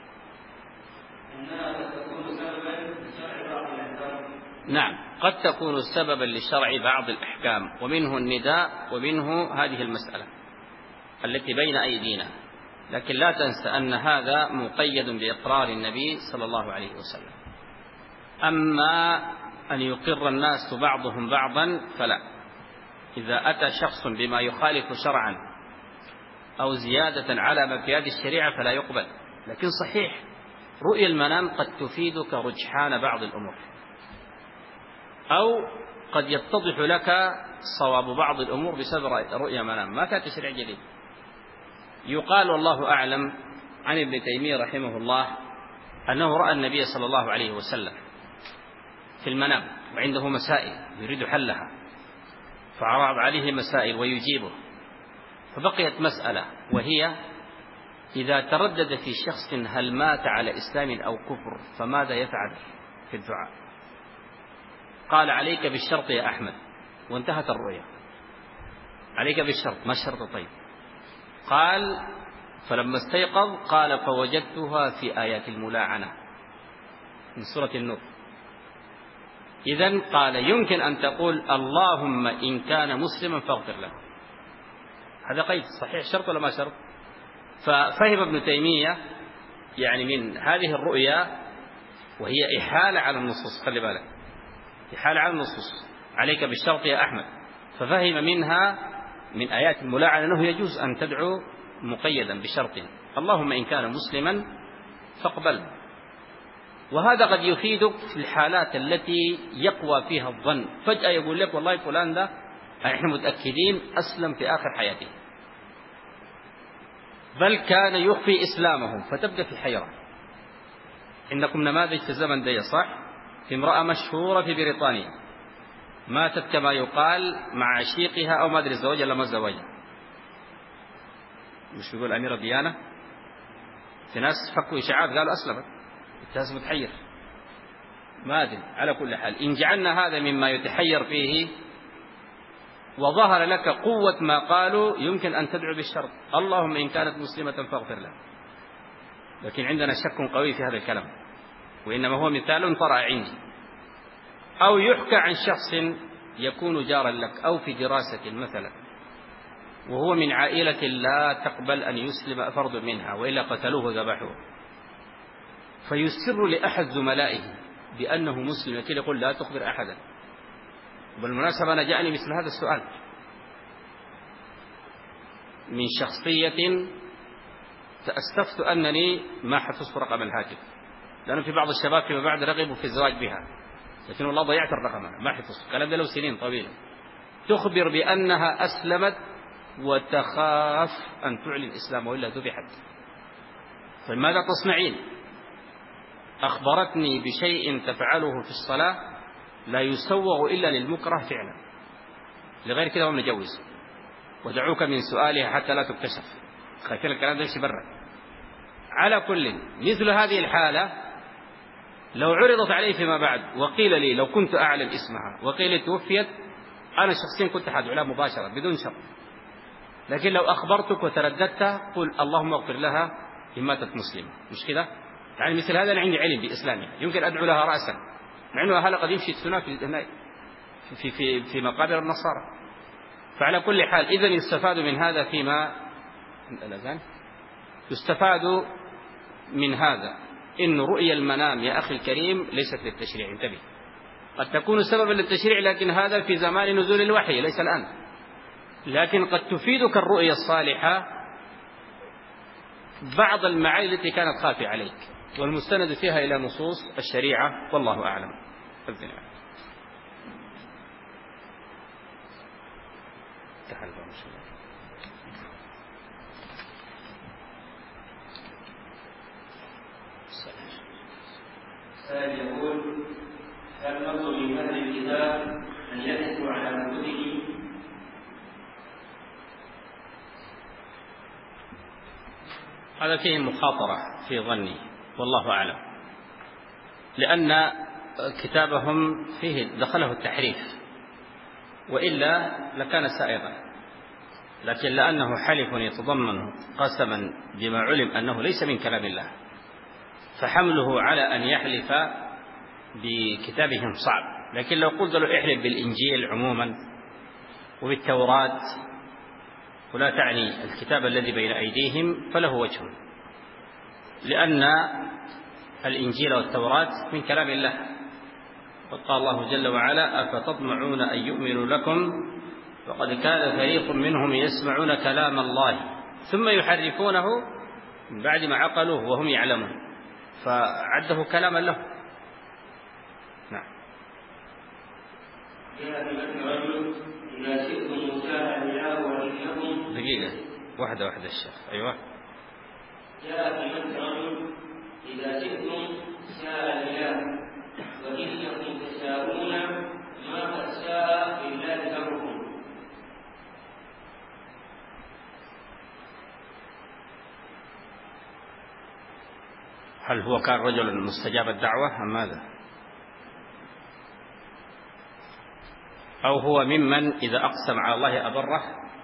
Speaker 2: نعم، قد تكون سببا لشرع بعض الأحكام، ومنه النداء، ومنه هذه المسألة التي بين أيدينا. لكن لا تنسى أن هذا مقيد بإقرار النبي صلى الله عليه وسلم. أما أن يقر الناس بعضهم بعضا فلا. إذا أتى شخص بما يخالف شرعا أو زيادة على ما في هذه الشريعة فلا يقبل. لكن صحيح رؤيا المنام قد تفيدك رجحان بعض الأمور، أو قد يتضح لك صواب بعض الأمور بسبب رؤيا منام، ما كانت تشريع جديد. يقال والله أعلم عن ابن تيمية رحمه الله أنه رأى النبي صلى الله عليه وسلم في المنام وعنده مسائل يريد حلها، فعرض عليه مسائل ويجيبه، فبقيت مسألة، وهي: إذا تردد في شخص هل مات على إسلام أو كفر فماذا يفعل في الدعاء؟ قال: عليك بالشرط يا أحمد، وانتهت الرؤيا. عليك بالشرط، ما الشرط؟ طيب. قال: فلما استيقظ قال: فوجدتها في آيات الملاعنة من سورة النور. إذن قال: يمكن أن تقول اللهم إن كان مسلما فاغفر له. هذا قيد صحيح، شرط ولا ما شرط؟ ففهم ابن تيمية يعني من هذه الرؤيا، وهي إحالة على النصوص، خلي بالك، إحالة على النصوص، عليك بالشرط يا أحمد، ففهم منها من آيات الملاعنة أنه يجوز أن تدعو مقيدا بشرط: اللهم إن كان مسلما فاقبل. وهذا قد يفيدك في الحالات التي يقوى فيها الظن، فجأة يقول لك والله فلان ده احنا متأكدين أسلم في آخر حياته، بل كان يخفي إسلامه، فتبدأ في حيرة. إنكم نماذج في الزمن ده صح؟ في امرأة مشهورة في بريطانيا ماتت كما يقال مع عشيقها أو ما أدري الزواج ولا ما الزواج، مش بيقول أميرة ديانة، في ناس فكوا إشاعات قالوا أسلمت، الناس متحير، ما أدري. على كل حال، إن جعلنا هذا مما يتحير فيه وظهر لك قوة ما قالوا، يمكن أن تدعو بالشرط: اللهم إن كانت مسلمة فاغفر لها. لكن عندنا شك قوي في هذا الكلام، وإنما هو مثال طرأ عندي. أو يحكى عن شخص يكون جارا لك أو في دراسة مثلا، وهو من عائلة لا تقبل أن يسلم فرد منها وإلا قتلوه وذبحوه، فيسر لأحد زملائه بأنه مسلم، لكن يقول لا تخبر أحدا. بالمناسبة أنا جاءني مثل هذا السؤال من شخصية تأسفت أنني ما حفظت رقم الهاتف، لأنه في بعض الشباب فيما بعد رغبوا في الزواج بها، لكن والله ضيعت الرقم، ما حفظ الكلام ده له سنين طويلة. تخبر بأنها أسلمت وتخاف أن تعلن الإسلام وإلا ذبحت. فماذا تصنعين؟ أخبرتني بشيء تفعله في الصلاة لا يسوغ إلا للمكره فعلا، لغير كده هم نجوز، ودعوك من سؤالها حتى لا تكتشف. خايفين الكلام ده يمشي برا. على كل، مثل هذه الحالة لو عرضت علي فيما بعد وقيل لي لو كنت أعلم اسمها وقيل توفيت، أنا شخصيا كنت حادع لها مباشرة بدون شرط. لكن لو أخبرتك وترددت قل اللهم اغفر لها إن ماتت مسلمة، مش كده؟ يعني مثل هذا أنا عندي علم بإسلامها، يمكن أدعو لها رأسا، مع أنه أهلها قد يمشي السنة في في في في مقابر النصارى. فعلى كل حال إذا يستفاد من هذا فيما الأذان يستفاد من هذا إن رؤيا المنام يا أخي الكريم ليست للتشريع، انتبه. قد تكون سببا للتشريع لكن هذا في زمان نزول الوحي ليس الآن، لكن قد تفيدك الرؤيا الصالحة بعض المعاني التي كانت خافية عليك، والمستند فيها إلى نصوص الشريعة والله أعلم.
Speaker 1: السائل يقول: هل نطلب من أهل الكتاب أن يحثوا على أنفسهم؟
Speaker 2: هذا فيه مخاطرة في ظني والله أعلم، لأن كتابهم فيه دخله التحريف، وإلا لكان سائغا، لكن لأنه حلف يتضمن قسما بما علم أنه ليس من كلام الله، فحمله على أن يحلف بكتابهم صعب. لكن لو قلت له احلف بالإنجيل عموما وبالتوراة ولا تعني الكتاب الذي بين أيديهم فله وجه، لأن الإنجيل والتوراة من كلام الله، وقال الله جل وعلا: أفتطمعون أن يؤمنوا لكم وقد كان فريق منهم يسمعون كلام الله ثم يحرفونه من بعد ما عقلوه وهم يعلمون، فعده كلاما له. نعم. دقيقة واحدة واحدة الشيخ. أيوة.
Speaker 1: جاء في مثل رجل: إذا شئتم شاء الإله وإنكم تشاءون ما قد شاء لله أمركم.
Speaker 2: هل هو كان رجل مستجاب الدعوة أم ماذا؟ أو هو ممن إذا أقسم على الله أبره؟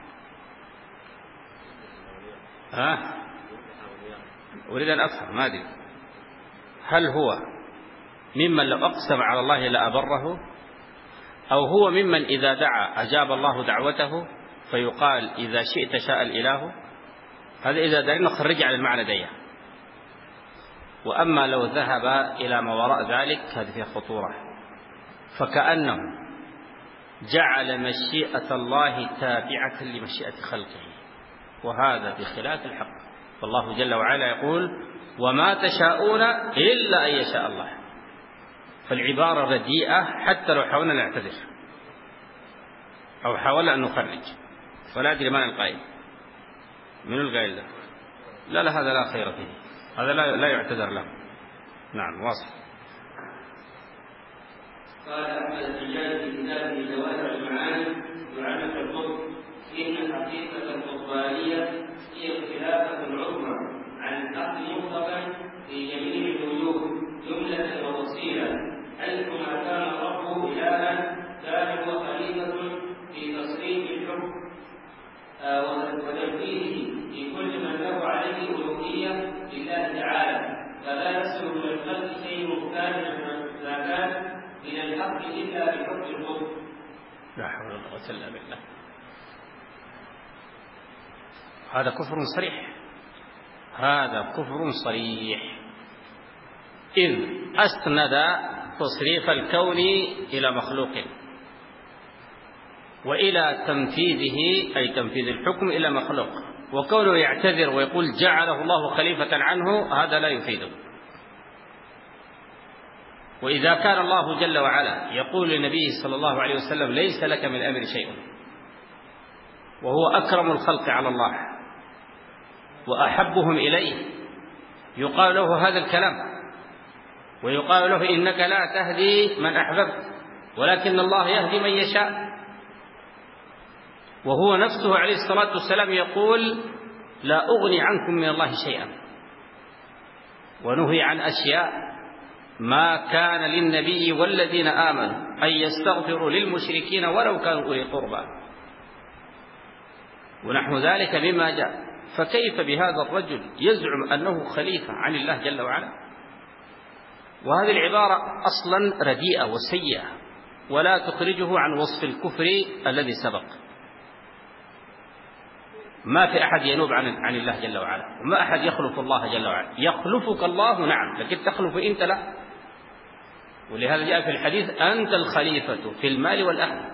Speaker 2: ها؟ أريد أن أفهم، ما أدري هل هو ممن لو أقسم على الله لأبره، أو هو ممن إذا دعا أجاب الله دعوته فيقال إذا شئت شاء الإله. هذا إذا دعنا نخرج على المعنى ديه. وأما لو ذهب إلى ما وراء ذلك هذه فيها خطورة، فكأنه جعل مشيئة الله تابعة لمشيئة خلقه، وهذا بخلاف الحق. فالله جل وعلا يقول: وما تشاءون إلا أن يشاء الله. فالعبارة رديئة حتى لو حاولنا نعتذر أو حاولنا أن نخرج، فلا أدري من القائل، من القائل له؟ لا لا هذا لا خير فيه، هذا لا, لا يعتذر له. نعم واصل.
Speaker 1: قال أحمد الحجاج في كتابه جواهر المعاني يعرف القطب إن الحقيقة القطبانية هي الخلافة العظمى عن الحق مطلقا في جميع الوجوه جملة وتفصيلا، حيث ما كان الرب إلها كان هو خليفة في تصريف الحكم وتنفيذه في كل من له عليه ألوهية لله تعالى، فلا يصل من الخلق شيء مختلف ما كان من الحق إلا بحكم الحكم.
Speaker 2: لا حول ولا قوة إلا بالله. هذا كفر صريح، هذا كفر صريح، إذ أسند تصريف الكون إلى مخلوق، وإلى تنفيذه أي تنفيذ الحكم إلى مخلوق، وكونه يعتذر ويقول جعله الله خليفة عنه هذا لا يفيده. وإذا كان الله جل وعلا يقول للنبي صلى الله عليه وسلم ليس لك من الأمر شيء، وهو أكرم الخلق على الله وأحبهم إليه، يقال له هذا الكلام، ويقال له إنك لا تهدي من أحببت ولكن الله يهدي من يشاء، وهو نفسه عليه الصلاة والسلام يقول لا أغني عنكم من الله شيئا، ونهي عن أشياء ما كان للنبي والذين آمنوا أن يستغفروا للمشركين ولو كانوا أولي قربى ونحو ذلك مما جاء. فكيف بهذا الرجل يزعم أنه خليفة عن الله جل وعلا؟ وهذه العبارة أصلا رديئة وسيئة ولا تخرجه عن وصف الكفر الذي سبق. ما في أحد ينوب عن عن الله جل وعلا، وما أحد يخلف الله جل وعلا. يخلفك الله نعم، لكن تخلف أنت لا. ولهذا جاء في الحديث أنت الخليفة في المال والأهل،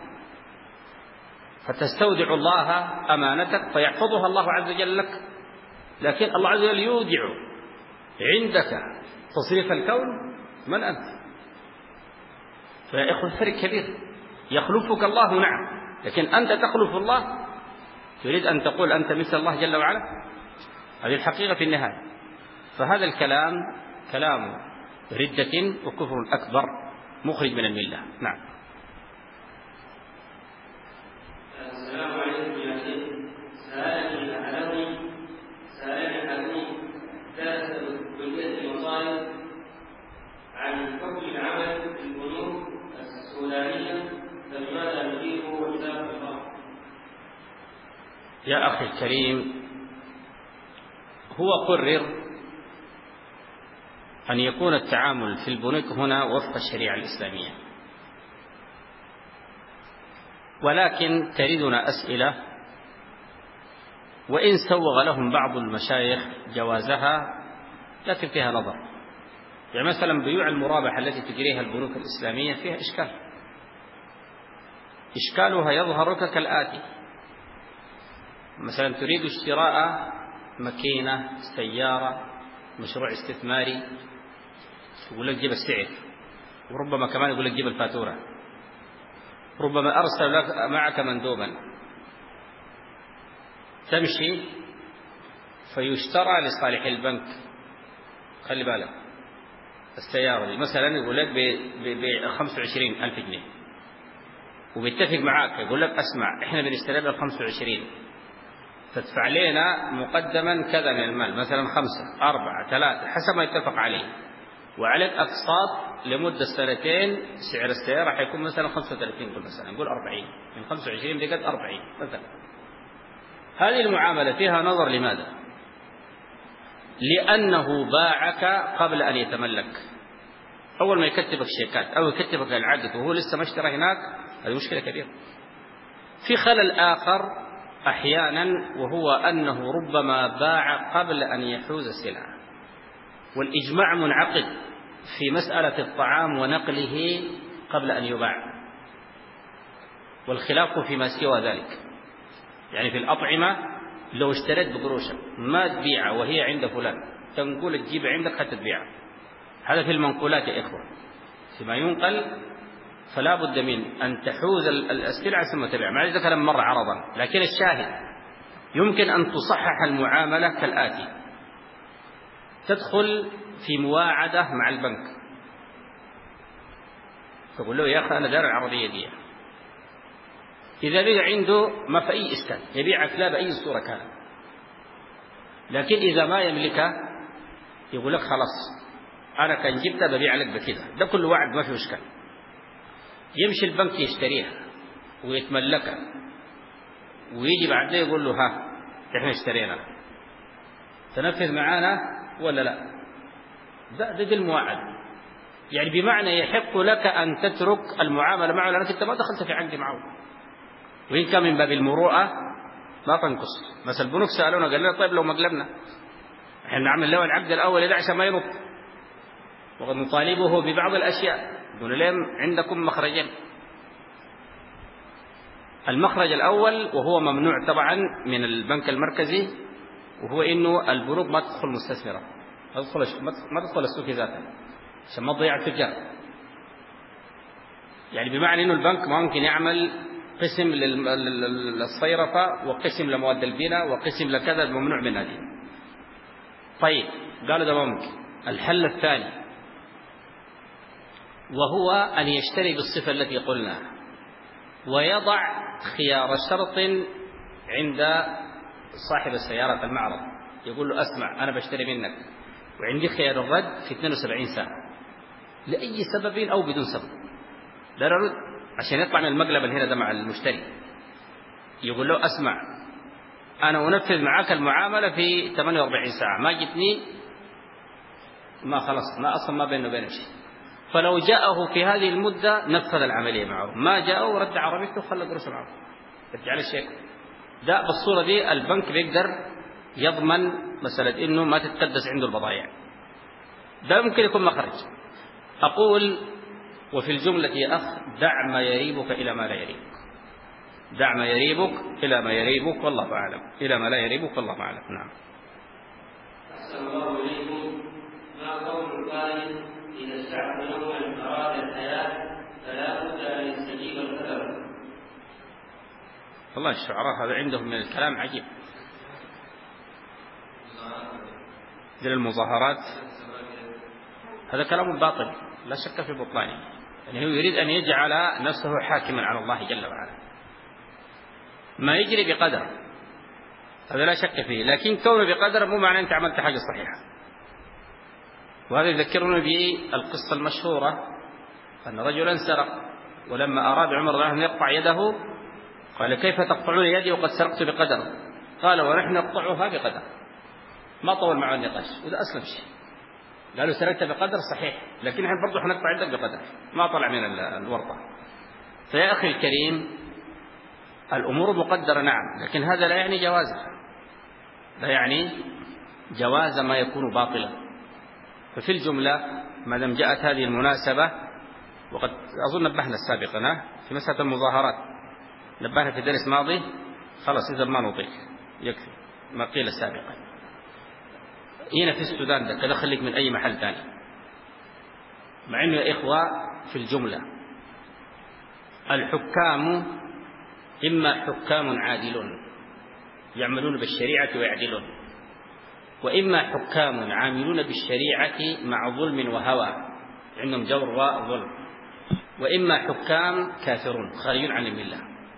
Speaker 2: فتستودع الله أمانتك فيحفظها الله عز وجل لك، لكن الله عز وجل يودع عندك تصريف الكون. من أنت؟ فيا إخوة الفرق كبير. يخلفك الله نعم، لكن أنت تخلف الله؟ تريد أن تقول أنت مثل الله جل وعلا؟ هذه الحقيقة في النهاية. فهذا الكلام كلام ردة وكفر أكبر مخرج من الملة. نعم.
Speaker 1: السلام عليكم يا شيخ. سألني أحدهم سألني أحدهم درس كلية المصارف عن حكم العمل في البنوك السودانية، فلماذا نجيبه حساب الله؟
Speaker 2: يا أخي الكريم، هو قرر أن يكون التعامل في البنوك هنا وفق الشريعة الإسلامية، ولكن تريدنا أسئلة، وإن سوغ لهم بعض المشايخ جوازها لكن فيها نظر. يعني مثلا بيوع المرابحة التي تجريها البنوك الإسلامية فيها إشكال. إشكالها يظهر لك كالآتي: مثلا تريد اشتراء ماكينة، سيارة، مشروع استثماري، يقول لك جيب السعر، وربما كمان يقول لك جيب الفاتورة، ربما أرسل لك معك مندوبا، تمشي فيشترى لصالح البنك. خلي بالك السيارة دي مثلا يقول لك ب خمسة وعشرين ألف جنيه، وبيتفق معك يقول لك اسمع احنا بنشتري ب خمسة وعشرين، تدفع لنا مقدما كذا من المال، مثلا خمسة أربعة ثلاثة حسب ما يتفق عليه، وعليك أقساط لمدة سنتين، سعر السيارة حيكون مثلا خمسة وثلاثين، نقول مثلا نقول أربعين، من خمسة وعشرين بقت أربعين مثلا. هذه المعاملة فيها نظر. لماذا؟ لأنه باعك قبل أن يتملك. أول ما يكتبك شيكات أو يكتبك العقد وهو لسه ما اشترى هناك، هذه مشكلة كبيرة. في خلل آخر أحيانا، وهو أنه ربما باع قبل أن يحوز السلعة، والإجماع منعقد في مسألة الطعام ونقله قبل أن يباع، والخلاف فيما سوى ذلك. يعني في الأطعمة لو اشتريت بقروشة ما تبيعها وهي عند فلان، تنقل تجيب عندك حتى تبيعها. هذا في المنقولات يا إخوة، فيما ينقل فلا بد من أن تحوز السلعة ثم تبيع. مع ذلك لما مر عرضا، لكن الشاهد يمكن أن تصحح المعاملة كالآتي: تدخل في مواعدة مع البنك، تقول له يا أخي أنا دار العرضية دي، إذا بيع عنده ما في أي إشكال يبيعك لا بأي صورة كان، لكن إذا ما يملكها يقول لك خلاص أنا كان جبتها ببيع لك بكذا. ده كل وعد ما في إشكال. يمشي البنك يشتريها ويتملكها، ويجي بعد يقول له ها إحنا اشترينا، تنفذ معانا ولا لا؟ ده ده الموعد. يعني بمعنى يحق لك أن تترك المعاملة معه لأنك أنت ما دخلت في عقد معه، وإن كان من باب المروءة ما تنقص. مثل البنوك سألونا قال لنا طيب لو مقلبنا احنا نعمل له العقد الأول إذا عشان ما ينط، وقد نطالبه ببعض الأشياء يقول لهم عندكم مخرجين. المخرج الأول وهو ممنوع طبعا من البنك المركزي، وهو إنه البنوك ما تدخل مستثمرة، ما تدخل ما تدخل السوق ذاتها عشان ما تضيع التجار. يعني بمعنى أنه البنك ممكن يعمل قسم للصيرفة وقسم لمواد البناء وقسم لكذا، ممنوع من هذه. طيب قالوا ده ممكن. الحل الثاني وهو أن يشتري بالصفة التي قلناها ويضع خيار شرط عند صاحب السيارة المعرض، يقول له أسمع أنا بشتري منك وعندي خيار الرد في اثنين وسبعين ساعة لأي سبب أو بدون سبب، لا رد عشان يطلع من المقلب هنا ده مع المشتري. يقول له أسمع أنا أنفذ معك المعاملة في ثمانية وأربعين ساعة، ما جتني ما خلص ما أصلا ما بينه وبينه شيء. فلو جاءه في هذه المدة نفذ العملية معه، ما جاءه رد عربيته وخلى قرص معه رجع له الشيك. ده بالصورة دي البنك بيقدر يضمن مسألة إنه ما تتكدس عنده البضائع. ده ممكن يكون مخرج. أقول وفي الجملة يا أخ دع ما يريبك إلى ما لا يريبك، دع ما يريبك إلى ما يريبك والله أعلم، إلى ما لا يريبك والله أعلم. نعم.
Speaker 1: أحسن الله إليكم. ما قول القائل إذا الشعب يوما أراد الحياة فلا بد أن يستجيب القدر؟
Speaker 2: والله الشعراء هذا عندهم من الكلام عجيب. مثل المظاهرات هذا كلام باطل لا شك في بطلانه، يعني هو يريد أن يجعل نفسه حاكما على الله جل وعلا. ما يجري بقدر هذا لا شك فيه، لكن كونه بقدر مو معنى أنت عملت حاجة صحيحة. وهذا يذكرنا بالقصة المشهورة أن رجلا سرق، ولما أراد عمر رضي الله عنه يقطع يده قال كيف تقطعون يدي وقد سرقت بقدر؟ قال ونحن نقطعها بقدر. ما طول معه النقاش وده أسلم شيء. قالوا سرقت بقدر صحيح، لكن احنا برضو حنقطع يدك بقدر، ما طلع من الورطة. فيا أخي الكريم الأمور مقدرة نعم، لكن هذا لا يعني جوازها، لا يعني جواز ما يكون باطلا. ففي الجملة ما دام جاءت هذه المناسبة، وقد أظن نبهنا سابقا في مسألة المظاهرات، نبهنا في درس ماضي، خلاص إذا ما نطيق يكفي ما قيل سابقا. هنا في السودان ده كذا، خليك من أي محل ثاني، مع إنه يا إخوة في الجملة الحكام إما حكام عادلون يعملون بالشريعة ويعدلون، وإما حكام عاملون بالشريعة مع ظلم وهوى عندهم جور وظلم، وإما حكام كافرون خارجون عن الملة.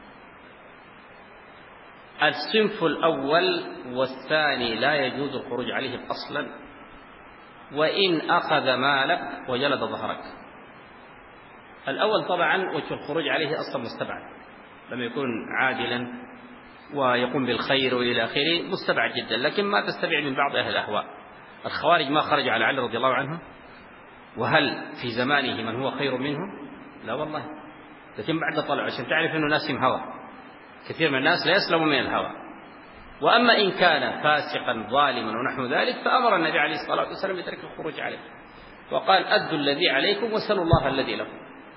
Speaker 2: الصنف الأول والثاني لا يجوز الخروج عليهم أصلا، وإن أخذ مالك وجلد ظهرك. الأول طبعا وجه الخروج عليه أصلا مستبعد، لما يكون عادلا ويقوم بالخير وإلى آخره مستبعد جدا، لكن ما تستبعد من بعض أهل الأهواء. الخوارج ما خرج على علي رضي الله عنه، وهل في زمانه من هو خير منه؟ لا والله، لكن بعد طلع عشان تعرف أنه ناسم هوى، كثير من الناس لا يسلم من الهوى. وأما إن كان فاسقا ظالما ونحو ذلك فأمر النبي عليه الصلاة والسلام بترك الخروج عليه، وقال أدوا الذي عليكم وسلوا الله الذي لكم.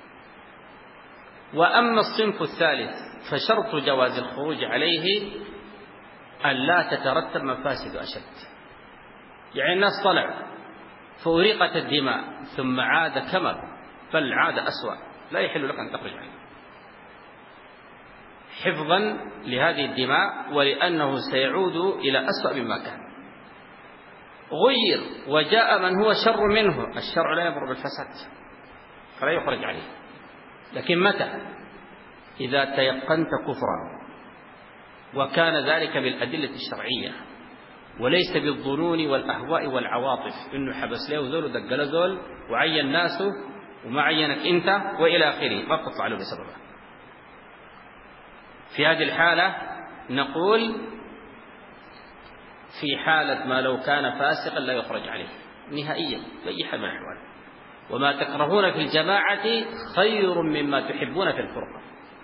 Speaker 2: وأما الصنف الثالث فشرط جواز الخروج عليه أن لا تترتب مفاسد أشد. يعني الناس طلعوا فأريقت الدماء ثم عاد كما بل عاد أسوأ، لا يحل لك أن تخرج عليه حفظا لهذه الدماء، ولأنه سيعود إلى أسوأ مما كان. غير وجاء من هو شر منه، الشرع لا يأمر بالفساد فلا يخرج عليه، لكن متى؟ إذا تيقنت كفرا وكان ذلك بالأدلة الشرعية وليس بالظنون والأهواء والعواطف، إنه حبس له ذول ودق له ذول وعين ناسه وما عينك أنت وإلى آخره، ما بتطلع له بسببه. في هذه الحالة نقول في حالة ما لو كان فاسقا لا يخرج عليه نهائيا بأي حال من الأحوال. وما تكرهون في الجماعة خير مما تحبون في الفرقة.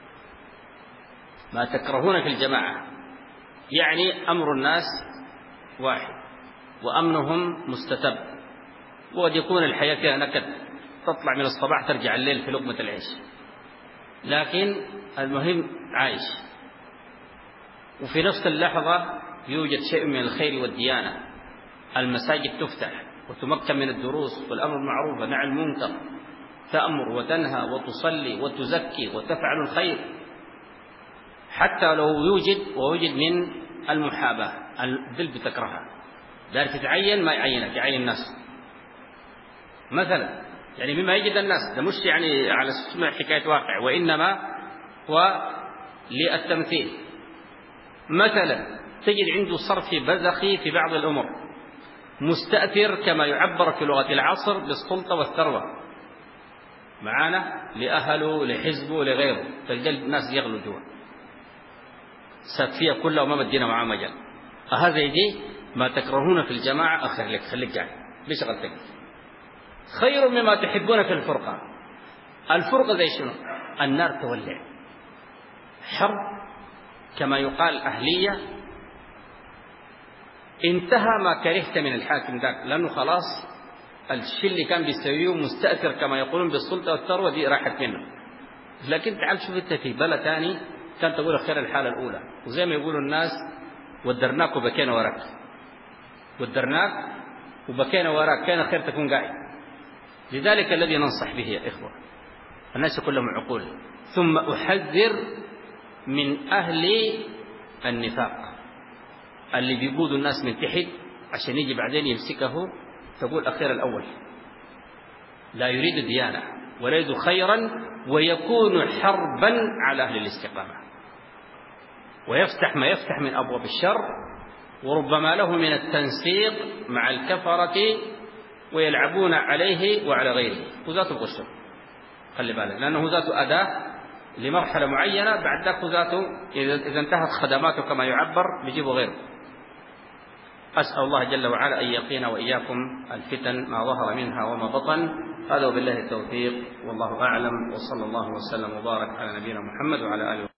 Speaker 2: ما تكرهون في الجماعة يعني أمر الناس واحد وأمنهم مستتب، وقد يكون الحياة فيها نكد، تطلع من الصباح ترجع الليل في لقمة العيش، لكن المهم عايش. وفي نفس اللحظة يوجد شيء من الخير والديانة، المساجد تفتح وتمكن من الدروس والأمر بالمعروف والنهي عن المنكر، تأمر وتنهى وتصلي وتزكي وتفعل الخير، حتى لو يوجد ووجد من المحاباة، الذل بتكرهها، دار تتعين ما يعينك، يعين الناس مثلا، يعني مما يجد الناس، ده مش يعني على اسم حكاية واقع، وإنما هو للتمثيل. مثلا تجد عنده صرف بذخي في بعض الأمور، مستأثر كما يعبر في لغة العصر بالسلطة والثروة، معانا لأهله لحزبه لغيره، تلقى الناس يغلوا جوا ساتفية كلها وما مدينا معاه مجال. هذا يجي ما تكرهون في الجماعة أخر لك، خليك قاعد بشغلتك، خير مما تحبون في الفرقة. الفرقة زي شنو؟ النار تولع، حرب كما يقال أهلية، انتهى ما كرهت من الحاكم ذاك، لأنه خلاص الشيء اللي كان بيسويه مستأثر كما يقولون بالسلطة والثروة دي راحت منه. لكن تعال شوف انت في بلد ثاني كان تقول خير الحالة الأولى، وزي ما يقولوا الناس ودرناك وبكينا وراك، ودرناك وبكينا وراك، كان خير تكون قاعد. لذلك الذي ننصح به يا إخوة، الناس كلهم عقول. ثم أحذر من أهل النفاق اللي بيقودوا الناس من تحت عشان يجي بعدين يمسكه، تقول أخير الأول، لا يريد ديانة ولا يريد خيرا، ويكون حربا على أهل الاستقامة، ويفتح ما يفتح من أبواب الشر، وربما له من التنسيق مع الكفرة ويلعبون عليه وعلى غيره، وذاته قشر، خلي بالك، لأنه ذاته أداة لمرحلة معينة، بعد ذاك ذاته إذا انتهت خدماته كما يعبر بيجيبوا غيره. أسأل الله جل وعلا أن يقينا وإياكم الفتن ما ظهر منها وما بطن. هذا وبالله التوفيق، والله أعلم، وصلى الله وسلم وبارك على نبينا محمد وعلى آله.